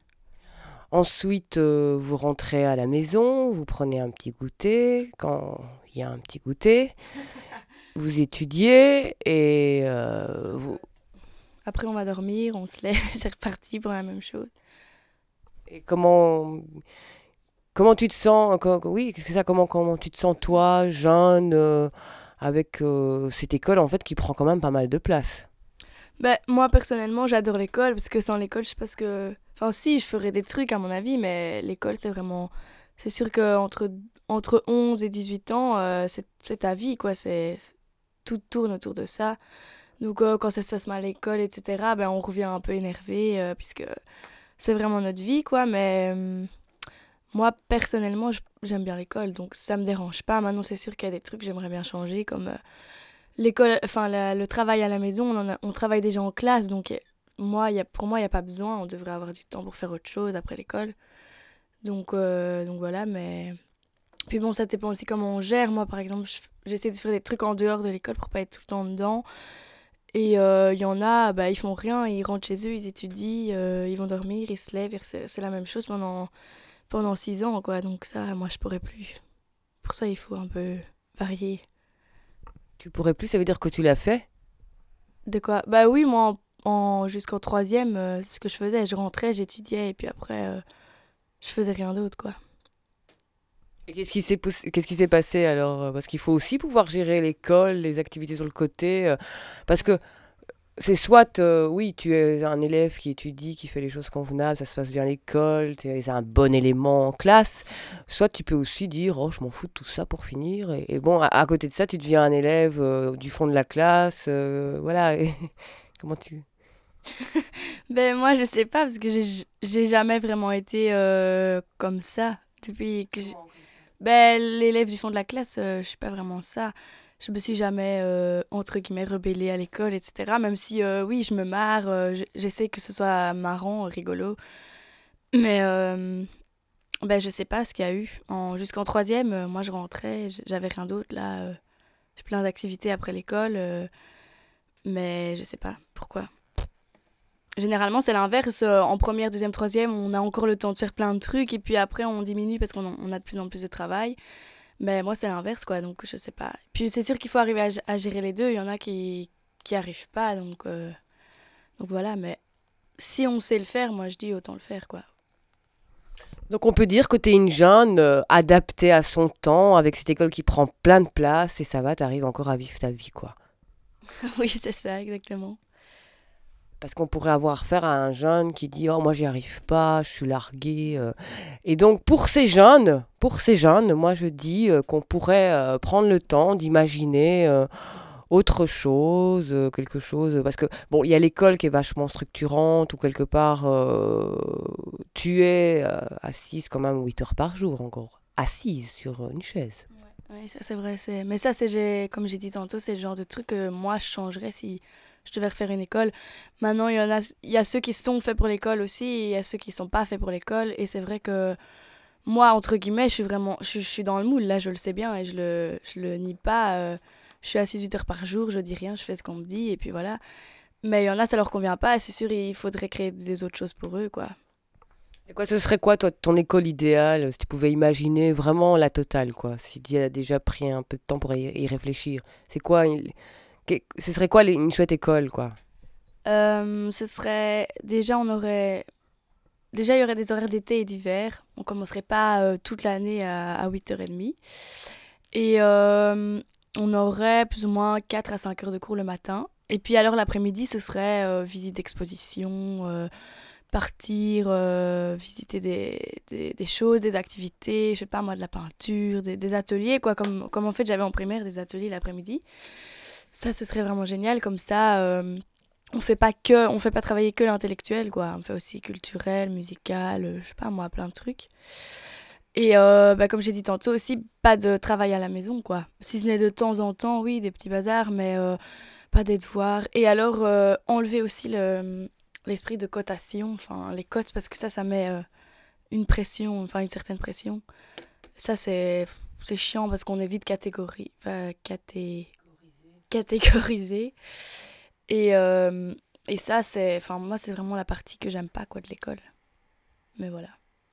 Ensuite, euh, vous rentrez à la maison, vous prenez un petit goûter, quand il y a un petit goûter, vous étudiez et euh, vous... Après, on va dormir, on se lève, c'est reparti pour la même chose. Et comment, comment tu te sens, co- co- oui, c'est ça, comment, comment tu te sens toi, jeune, euh, avec euh, cette école en fait qui prend quand même pas mal de place. Ben, moi, personnellement, j'adore l'école, parce que sans l'école, je sais pas ce que... Enfin, si, je ferais des trucs, à mon avis, mais l'école, c'est vraiment... C'est sûr qu'entre entre onze et dix-huit ans, euh, c'est c'est ta vie, quoi. C'est... Tout tourne autour de ça. Donc, euh, quand ça se passe mal à l'école, et cetera, ben, on revient un peu énervé, euh, puisque c'est vraiment notre vie, quoi. Mais euh, moi, personnellement, j- j'aime bien l'école, donc ça me dérange pas. Maintenant, c'est sûr qu'il y a des trucs que j'aimerais bien changer, comme... euh, l'école, enfin la- le travail à la maison, on, en a- on travaille déjà en classe, donc euh, moi, y a, pour moi, il n'y a pas besoin, on devrait avoir du temps pour faire autre chose après l'école. Donc, euh, donc voilà, mais... Puis bon, ça dépend aussi comment on gère. Moi, par exemple, je- j'essaie de faire des trucs en dehors de l'école pour pas être tout le temps dedans. Et il euh, y en a, bah, ils font rien, ils rentrent chez eux, ils étudient, euh, ils vont dormir, ils se lèvent, et c'est c'est la même chose pendant, pendant six ans, quoi. Donc ça, moi, je pourrais plus. Pour ça, il faut un peu varier. Tu pourrais plus, ça veut dire que tu l'as fait. De quoi? Bah oui, moi, en, en- jusqu'en troisième, euh, c'est ce que je faisais. Je rentrais, j'étudiais, et puis après, euh, je faisais rien d'autre, quoi. Et qu'est-ce qui s'est poussé- qu'est-ce qui s'est passé alors? euh, Parce qu'il faut aussi pouvoir gérer l'école, les activités sur le côté. euh, parce que c'est soit, euh, oui, tu es un élève qui étudie, qui fait les choses convenables, ça se passe bien à l'école, tu es un bon élément en classe. Soit tu peux aussi dire, oh, je m'en fous de tout ça pour finir. Et, et bon, à, à côté de ça, tu deviens un élève euh, du fond de la classe. euh, voilà. Et comment tu... Ben moi, je sais pas, parce que j'ai j'ai jamais vraiment été euh, comme ça. Depuis que j'ai... Ben, l'élève du fond de la classe, euh, je suis pas vraiment ça. Je me suis jamais, euh, entre guillemets, rebellée à l'école, et cetera. Même si, euh, oui, je me marre, euh, j- j'essaie que ce soit marrant, rigolo. Mais, euh, ben, je sais pas ce qu'il y a eu. En, jusqu'en troisième, euh, moi, je rentrais, j- j'avais rien d'autre, là. euh, j'ai plein d'activités après l'école, euh, mais je sais pas pourquoi. Généralement, c'est l'inverse. euh, En première, deuxième, troisième, on a encore le temps de faire plein de trucs, et puis après, on diminue parce qu'on en- on a de plus en plus de travail. Mais moi, c'est l'inverse, quoi, donc je sais pas. Puis c'est sûr qu'il faut arriver à, g- à gérer les deux. Il y en a qui qui arrivent pas, donc, euh, donc voilà. Mais si on sait le faire, moi, je dis autant le faire, quoi. Donc on peut dire que tu es une jeune euh, adaptée à son temps, avec cette école qui prend plein de place, et ça va, tu arrives encore à vivre ta vie, quoi. Oui, c'est ça, exactement. Parce qu'on pourrait avoir affaire à un jeune qui dit oh moi j'y arrive pas, je suis largué. euh. Et donc pour ces jeunes, pour ces jeunes, moi je dis euh, qu'on pourrait euh, prendre le temps d'imaginer euh, autre chose, euh, quelque chose. Parce que bon, il y a l'école qui est vachement structurante ou quelque part euh, tu es euh, assise quand même huit heures par jour encore, assise sur une chaise. Oui, ça c'est vrai. C'est... Mais ça, c'est, j'ai... comme j'ai dit tantôt, c'est le genre de truc que moi, je changerais si je devais refaire une école. Maintenant, il y en a, il y a ceux qui sont faits pour l'école aussi, et il y a ceux qui sont pas faits pour l'école. Et c'est vrai que moi, entre guillemets, je suis vraiment, je, suis- je suis dans le moule, là, je le sais bien, et je le, je le nie pas. euh, je suis assise huit heures par jour, je dis rien, je fais ce qu'on me dit, et puis voilà. Mais il y en a, ça leur convient pas, et c'est sûr, il faudrait créer des autres choses pour eux, quoi. Et quoi, ce serait quoi, toi, ton école idéale, si tu pouvais imaginer vraiment la totale, quoi, si tu as déjà pris un peu de temps pour y, y réfléchir. C'est quoi, une- que- ce serait quoi les- une chouette école, quoi? Euh, ce serait... Déjà, on aurait... Déjà, il y aurait des horaires d'été et d'hiver. On commencerait pas euh, toute l'année à, à huit heures trente. Et euh, on aurait plus ou moins quatre à cinq heures de cours le matin. Et puis alors l'après-midi, ce serait euh, visite d'exposition, euh, partir, euh, visiter des, des, des choses, des activités, je sais pas moi, de la peinture, des, des ateliers, quoi, comme, comme en fait j'avais en primaire des ateliers l'après-midi. Ça, ce serait vraiment génial, comme ça, euh, on fait pas que, on fait pas travailler que l'intellectuel, quoi, on fait aussi culturel, musical, euh, je sais pas moi, plein de trucs. Et euh, bah, comme j'ai dit tantôt aussi, pas de travail à la maison, quoi. Si ce n'est de temps en temps, oui, des petits bazars, mais euh, pas des devoirs. Et alors, euh, enlever aussi le l'esprit de cotation, enfin les cotes, parce que ça, ça met euh, une pression, enfin une certaine pression. Ça, c'est, c'est chiant parce qu'on est vite catégorie, enfin, caté... catégorisé. Et, euh, et ça, c'est, enfin moi, c'est vraiment la partie que j'aime pas, quoi, de l'école. Mais voilà.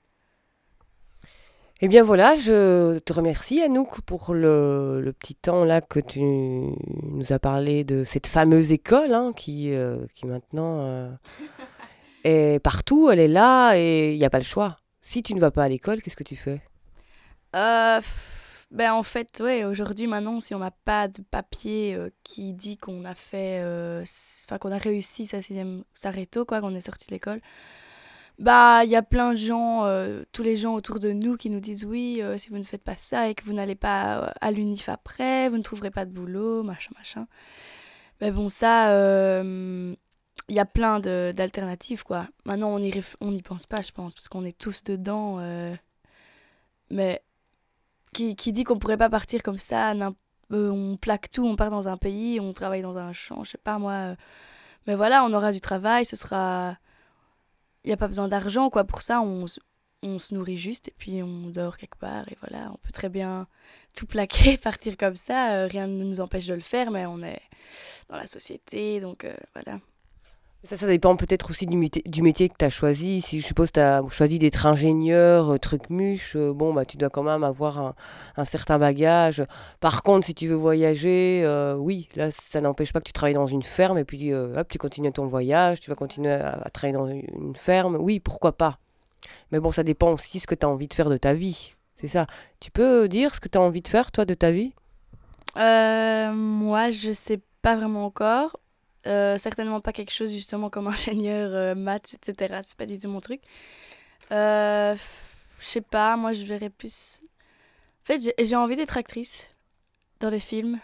Eh bien voilà, je te remercie Anouk pour le, le petit temps là que tu nous as parlé de cette fameuse école hein, qui, euh, qui maintenant euh, est partout, elle est là et il n'y a pas le choix. Si tu ne vas pas à l'école, qu'est-ce que tu fais ? Euh, pff, ben en fait, ouais, aujourd'hui, maintenant, si on n'a pas de papier euh, qui dit qu'on a fait, euh, s- enfin qu'on a réussi sa sixième, sa réto, quoi, qu'on est sorti de l'école, bah il y a plein de gens, euh, tous les gens autour de nous qui nous disent oui, euh, si vous ne faites pas ça et que vous n'allez pas euh, à l'unif après, vous ne trouverez pas de boulot, machin, machin. Mais bon, ça, euh, il y a plein de, d'alternatives, quoi. Maintenant, on n'y réf- on n'y pense pas, je pense, parce qu'on est tous dedans. euh, mais qui, qui dit qu'on pourrait pas partir comme ça, n'im- euh, on plaque tout, on part dans un pays, on travaille dans un champ, je sais pas moi. euh. Mais voilà, on aura du travail, ce sera... Il n'y a pas besoin d'argent, quoi. Pour ça, on, s- on se nourrit juste et puis on dort quelque part. Et voilà, on peut très bien tout plaquer, partir comme ça. euh, rien ne nous empêche de le faire, mais on est dans la société, donc euh, voilà. Ça, ça dépend peut-être aussi du, métier- du métier que tu as choisi. Si je suppose que tu as choisi d'être ingénieur, euh, truc muche, euh, bon, bah, tu dois quand même avoir un, un certain bagage. Par contre, si tu veux voyager, euh, oui, là, ça n'empêche pas que tu travailles dans une ferme et puis euh, hop, tu continues ton voyage, tu vas continuer à, à travailler dans une, une ferme. Oui, pourquoi pas. Mais bon, ça dépend aussi ce que tu as envie de faire de ta vie. C'est ça. Tu peux dire ce que tu as envie de faire, toi, de ta vie ? Euh, moi, je sais pas vraiment encore. Euh, certainement pas quelque chose justement comme ingénieur, euh, maths, et cetera. C'est pas du tout mon truc. Euh, je sais pas, moi je verrais plus. En fait, j'ai j'ai envie d'être actrice dans les films.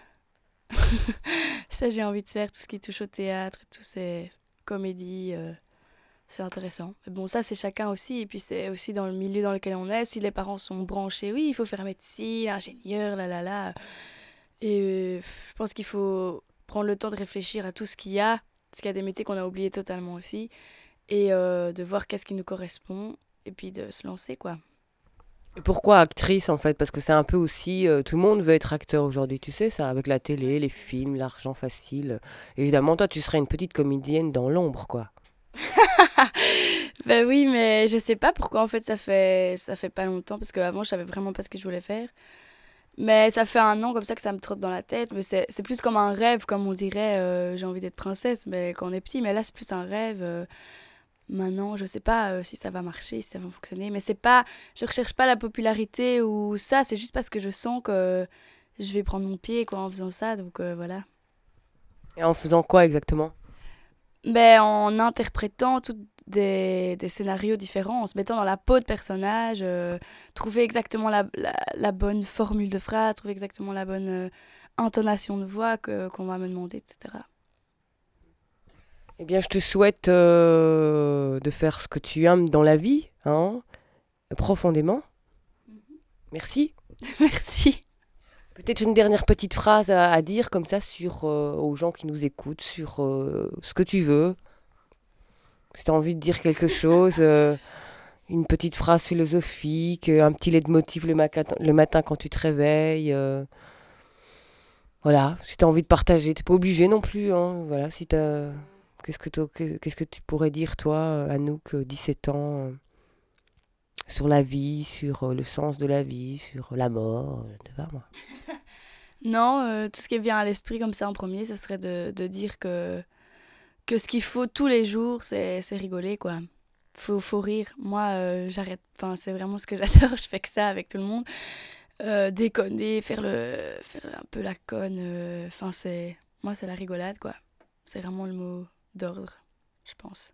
Ça, j'ai envie de faire tout ce qui touche au théâtre et tout ces comédies. euh, c'est intéressant. Mais bon, ça, c'est chacun aussi. Et puis, c'est aussi dans le milieu dans lequel on est. Si les parents sont branchés, oui, il faut faire médecine, ingénieur, là, là, là. Et euh, je pense qu'il faut prendre le temps de réfléchir à tout ce qu'il y a, parce qu'il y a des métiers qu'on a oubliés totalement aussi, et euh, de voir qu'est-ce qui nous correspond, et puis de se lancer, quoi. Et pourquoi actrice en fait? Parce que c'est un peu aussi, euh, tout le monde veut être acteur aujourd'hui, tu sais ça, avec la télé, les films, l'argent facile. Évidemment, toi, tu serais une petite comédienne dans l'ombre, quoi. Ben oui, mais je sais pas pourquoi en fait ça fait ça fait pas longtemps, parce qu'avant je savais vraiment pas ce que je voulais faire. Mais ça fait un an comme ça que ça me trotte dans la tête, mais c'est c'est plus comme un rêve, comme on dirait, euh, j'ai envie d'être princesse, mais quand on est petit, mais là c'est plus un rêve. euh, Maintenant, je sais pas euh, si ça va marcher, si ça va fonctionner, mais c'est pas, je recherche pas la popularité ou ça, c'est juste parce que je sens que je vais prendre mon pied quoi en faisant ça, donc euh, voilà. Et en faisant quoi exactement? Ben, en interprétant tous des, des scénarios différents, en se mettant dans la peau de personnage, euh, trouver exactement la, la, la bonne formule de phrase, trouver exactement la bonne euh, intonation de voix que, qu'on va me demander, et cetera. Eh bien, je te souhaite euh, de faire ce que tu aimes dans la vie, hein, profondément. Merci. Merci. Peut-être une dernière petite phrase à, à dire comme ça sur, euh, aux gens qui nous écoutent, sur euh, ce que tu veux. Si tu as envie de dire quelque chose, euh, une petite phrase philosophique, euh, un petit leitmotiv le, maca- le matin quand tu te réveilles. euh, voilà, si tu as envie de partager, tu n'es pas obligé non plus. Hein, voilà, si t'as... Qu'est-ce que, t'as- qu'est- qu'est-ce que tu pourrais dire, toi, euh, Anouk, euh, dix-sept ans, euh, sur la vie, sur euh, le sens de la vie, sur la mort, euh, tu vois, moi. Non, euh, tout ce qui vient à l'esprit comme ça en premier, ce serait de, de dire que, que ce qu'il faut tous les jours, c'est, c'est rigoler, quoi. Faut, faut rire. Moi, euh, j'arrête. Enfin, c'est vraiment ce que j'adore. Je fais que ça avec tout le monde. euh, déconner, faire, le, faire un peu la conne. Enfin, euh, c'est... Moi, c'est la rigolade, quoi. C'est vraiment le mot d'ordre, je pense.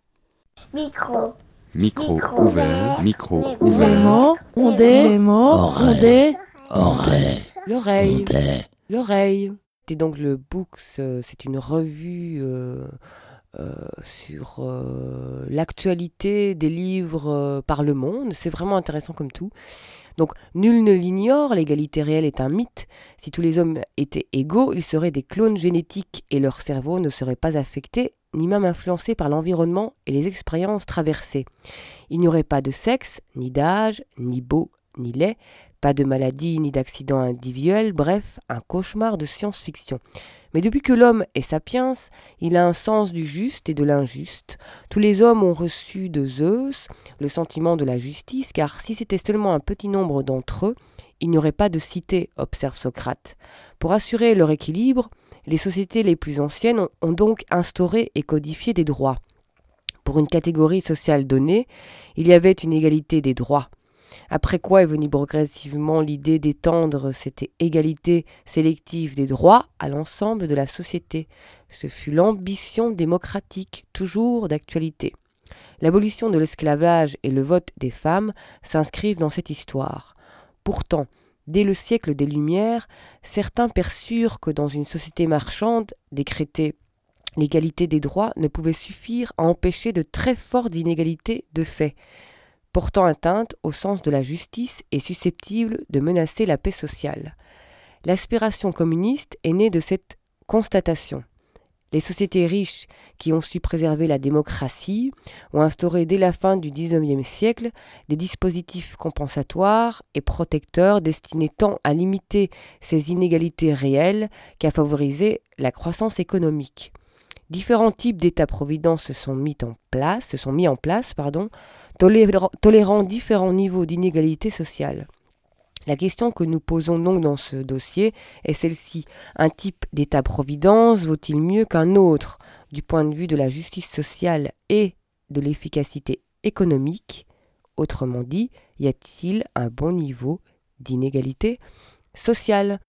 Micro. Micro, micro ouvert. Micro Les ouvert. mots, on dit. Les mots, on dit. Oreille. Les oreilles. Oreille. Les oreilles. Et donc, le Books, euh, c'est une revue euh, euh, sur euh, l'actualité des livres euh, par le monde. C'est vraiment intéressant comme tout. Donc, nul ne l'ignore, l'égalité réelle est un mythe. Si tous les hommes étaient égaux, ils seraient des clones génétiques et leur cerveau ne serait pas affecté, ni même influencé par l'environnement et les expériences traversées. Il n'y aurait pas de sexe, ni d'âge, ni beau, ni laid, pas de maladie, ni d'accident individuel, bref, un cauchemar de science-fiction. Mais depuis que l'homme est sapiens, il a un sens du juste et de l'injuste. Tous les hommes ont reçu de Zeus le sentiment de la justice, car si c'était seulement un petit nombre d'entre eux, il n'y aurait pas de cité, observe Socrate. Pour assurer leur équilibre, les sociétés les plus anciennes ont, ont donc instauré et codifié des droits. Pour une catégorie sociale donnée, il y avait une égalité des droits. Après quoi est venue progressivement l'idée d'étendre cette égalité sélective des droits à l'ensemble de la société. Ce fut l'ambition démocratique, toujours d'actualité. L'abolition de l'esclavage et le vote des femmes s'inscrivent dans cette histoire. Pourtant, dès le siècle des Lumières, certains perçurent que dans une société marchande, décréter l'égalité des droits ne pouvait suffire à empêcher de très fortes inégalités de fait, portant atteinte au sens de la justice et susceptible de menacer la paix sociale. L'aspiration communiste est née de cette constatation. Les sociétés riches qui ont su préserver la démocratie ont instauré dès la fin du dix-neuvième siècle des dispositifs compensatoires et protecteurs destinés tant à limiter ces inégalités réelles qu'à favoriser la croissance économique. Différents types d'États-providence se sont mis en place, se sont mis en place, pardon, tolérant, tolérant différents niveaux d'inégalité sociale. La question que nous posons donc dans ce dossier est celle-ci. Un type d'État-providence vaut-il mieux qu'un autre du point de vue de la justice sociale et de l'efficacité économique? Autrement dit, y a-t-il un bon niveau d'inégalité sociale?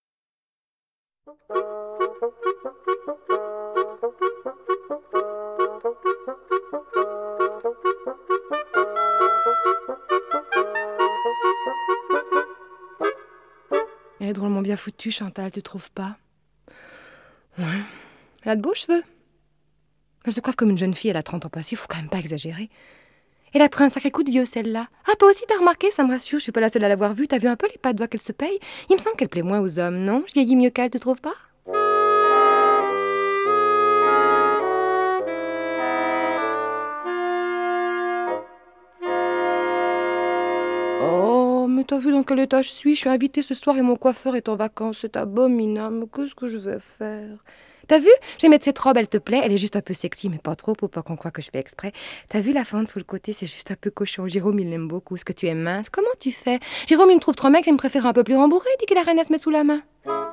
Elle est drôlement bien foutue, Chantal, tu trouves pas? Ouais. Elle a de beaux cheveux. Elle se coiffe comme une jeune fille, elle a trente ans passés, faut quand même pas exagérer. Elle a pris un sacré coup de vieux, celle-là. Ah, toi aussi, t'as remarqué, ça me rassure, je suis pas la seule à l'avoir vue. T'as vu un peu les pas de doigts qu'elle se paye? Il me semble qu'elle plaît moins aux hommes, non? Je vieillis mieux qu'elle, tu trouves pas? Oh, mais t'as vu dans quel état je suis? Je suis invitée ce soir et mon coiffeur est en vacances. C'est abominable. Qu'est-ce que je vais faire? T'as vu? Je vais mettre cette robe, elle te plaît? Elle est juste un peu sexy, mais pas trop pour pas qu'on croie que je fais exprès. T'as vu la fente sous le côté? C'est juste un peu cochon. Jérôme, il l'aime beaucoup. Est-ce que tu es mince? Comment tu fais? Jérôme, il me trouve trop maigre, il me préfère un peu plus rembourré. Il dit qu'il a rien à se mettre sous la main.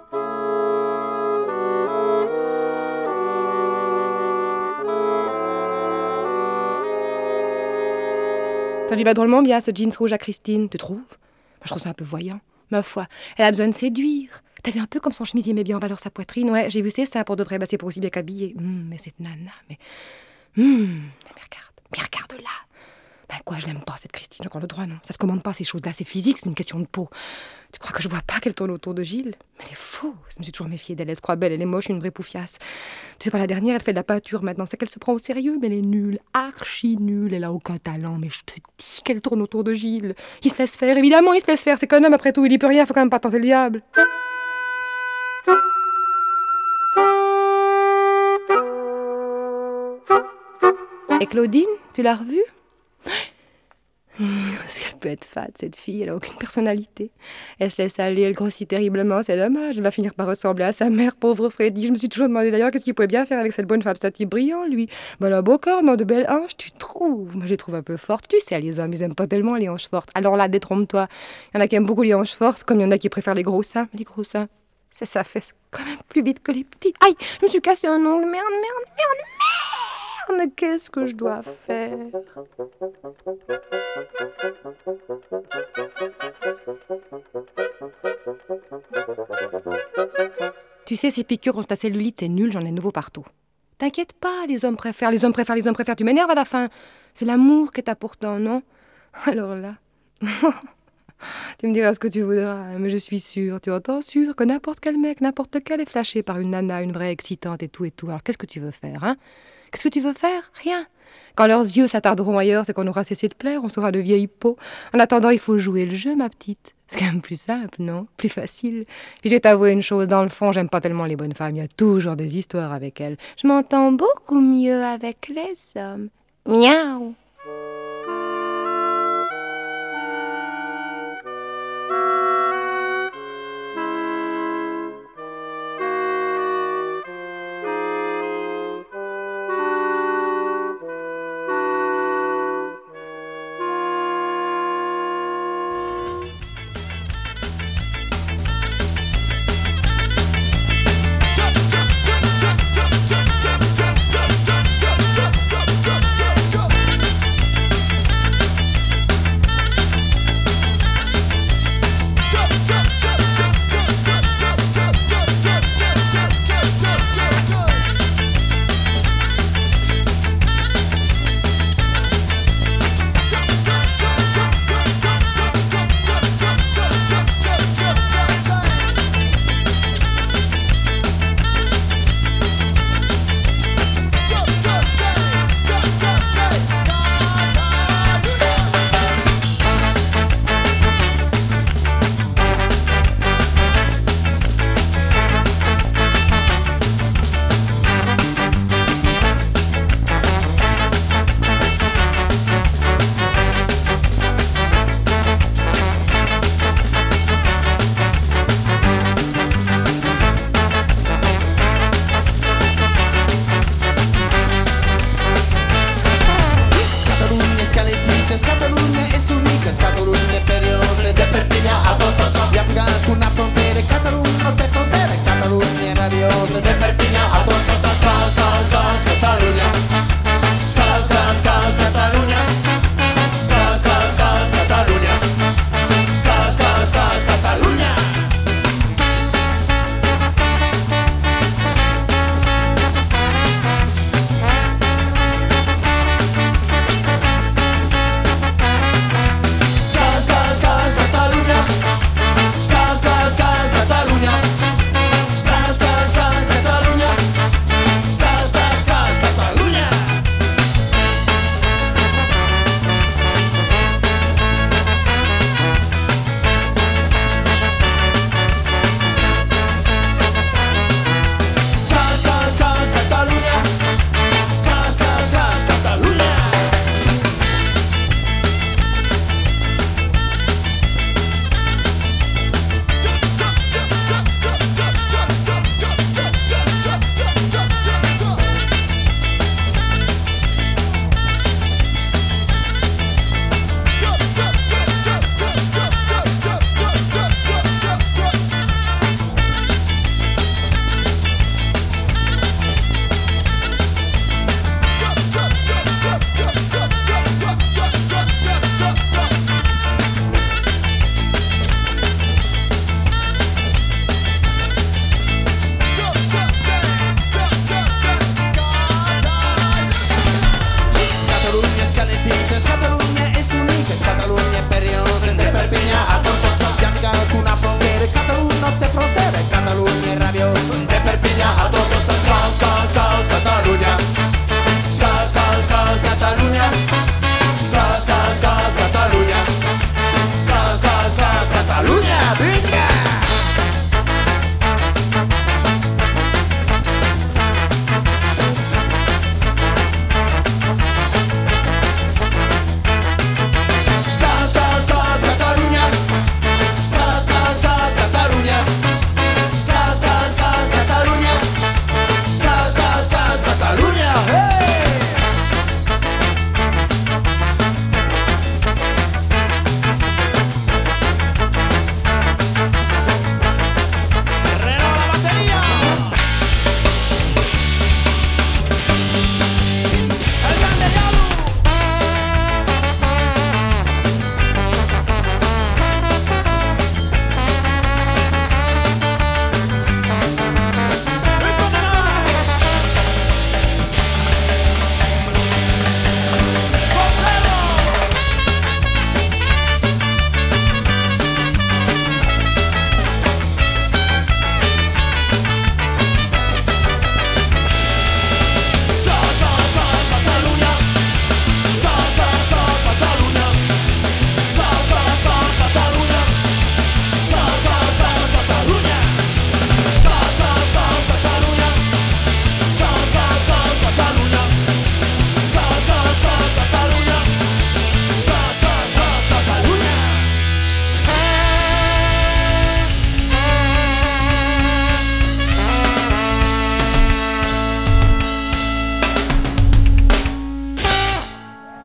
Ça lui va drôlement bien, ce jeans rouge à Christine, tu trouves? Moi, je trouve ça un peu voyant. Ma foi, elle a besoin de séduire. T'as vu un peu comme son chemisier met bien en valeur sa poitrine? Ouais, j'ai vu ses seins pour de vrai, bah c'est pour aussi bien qu'habiller. Mmh, mais cette nana, mais... Mmh, mais regarde, mais regarde là. Ben quoi, je l'aime pas, cette Christine, j'ai encore le droit, non? Ça se commande pas, ces choses-là, c'est physique, c'est une question de peau. Tu crois que je vois pas qu'elle tourne autour de Gilles? Mais elle est fausse, je me suis toujours méfiée d'elle, elle se croit belle, elle est moche, une vraie poufiasse. Tu sais pas, la dernière, elle fait de la peinture maintenant, c'est qu'elle se prend au sérieux, mais elle est nulle, archi nulle, elle a aucun talent, mais je te dis qu'elle tourne autour de Gilles. Il se laisse faire, évidemment, il se laisse faire, c'est qu'un homme, après tout, il y peut rien, faut quand même pas tenter le diable. Et Claudine, tu l'as revue? Parce qu'elle peut être fade, cette fille, elle a aucune personnalité. Elle se laisse aller, elle grossit terriblement, c'est dommage. Elle va finir par ressembler à sa mère, pauvre Freddy. Je me suis toujours demandé d'ailleurs qu'est-ce qu'il pouvait bien faire avec cette bonne femme, ce type brillant, lui. Ben, elle a un beau corps, non, de belles hanches, tu trouves? Moi, je les trouve un peu fortes. Tu sais, les hommes, ils aiment pas tellement les hanches fortes. Alors là, détrompe-toi. Il y en a qui aiment beaucoup les hanches fortes, comme il y en a qui préfèrent les gros seins. Les gros seins, ça, ça fait quand même plus vite que les petits. Aïe, je me suis cassé un ongle, merde, merde, merde, merde. Berne, qu'est-ce que je dois faire? Tu sais, ces piqûres contre la cellulite, c'est nul, j'en ai de nouveau partout. T'inquiète pas, les hommes préfèrent, les hommes préfèrent, les hommes préfèrent. Tu m'énerves à la fin. C'est l'amour que t'as pourtant, non? Alors là... Tu me diras ce que tu voudras, mais je suis sûre, tu entends, sûre que n'importe quel mec, n'importe lequel est flashé par une nana, une vraie excitante et tout et tout. Alors qu'est-ce que tu veux faire, hein? Qu'est-ce que tu veux faire? Rien. Quand leurs yeux s'attarderont ailleurs, c'est qu'on aura cessé de plaire, on sera de vieilles peaux. En attendant, il faut jouer le jeu, ma petite. C'est quand même plus simple, non? Plus facile. Puis je vais t'avouer une chose, dans le fond, j'aime pas tellement les bonnes femmes, il y a toujours des histoires avec elles. Je m'entends beaucoup mieux avec les hommes. Miaou! Catalunya,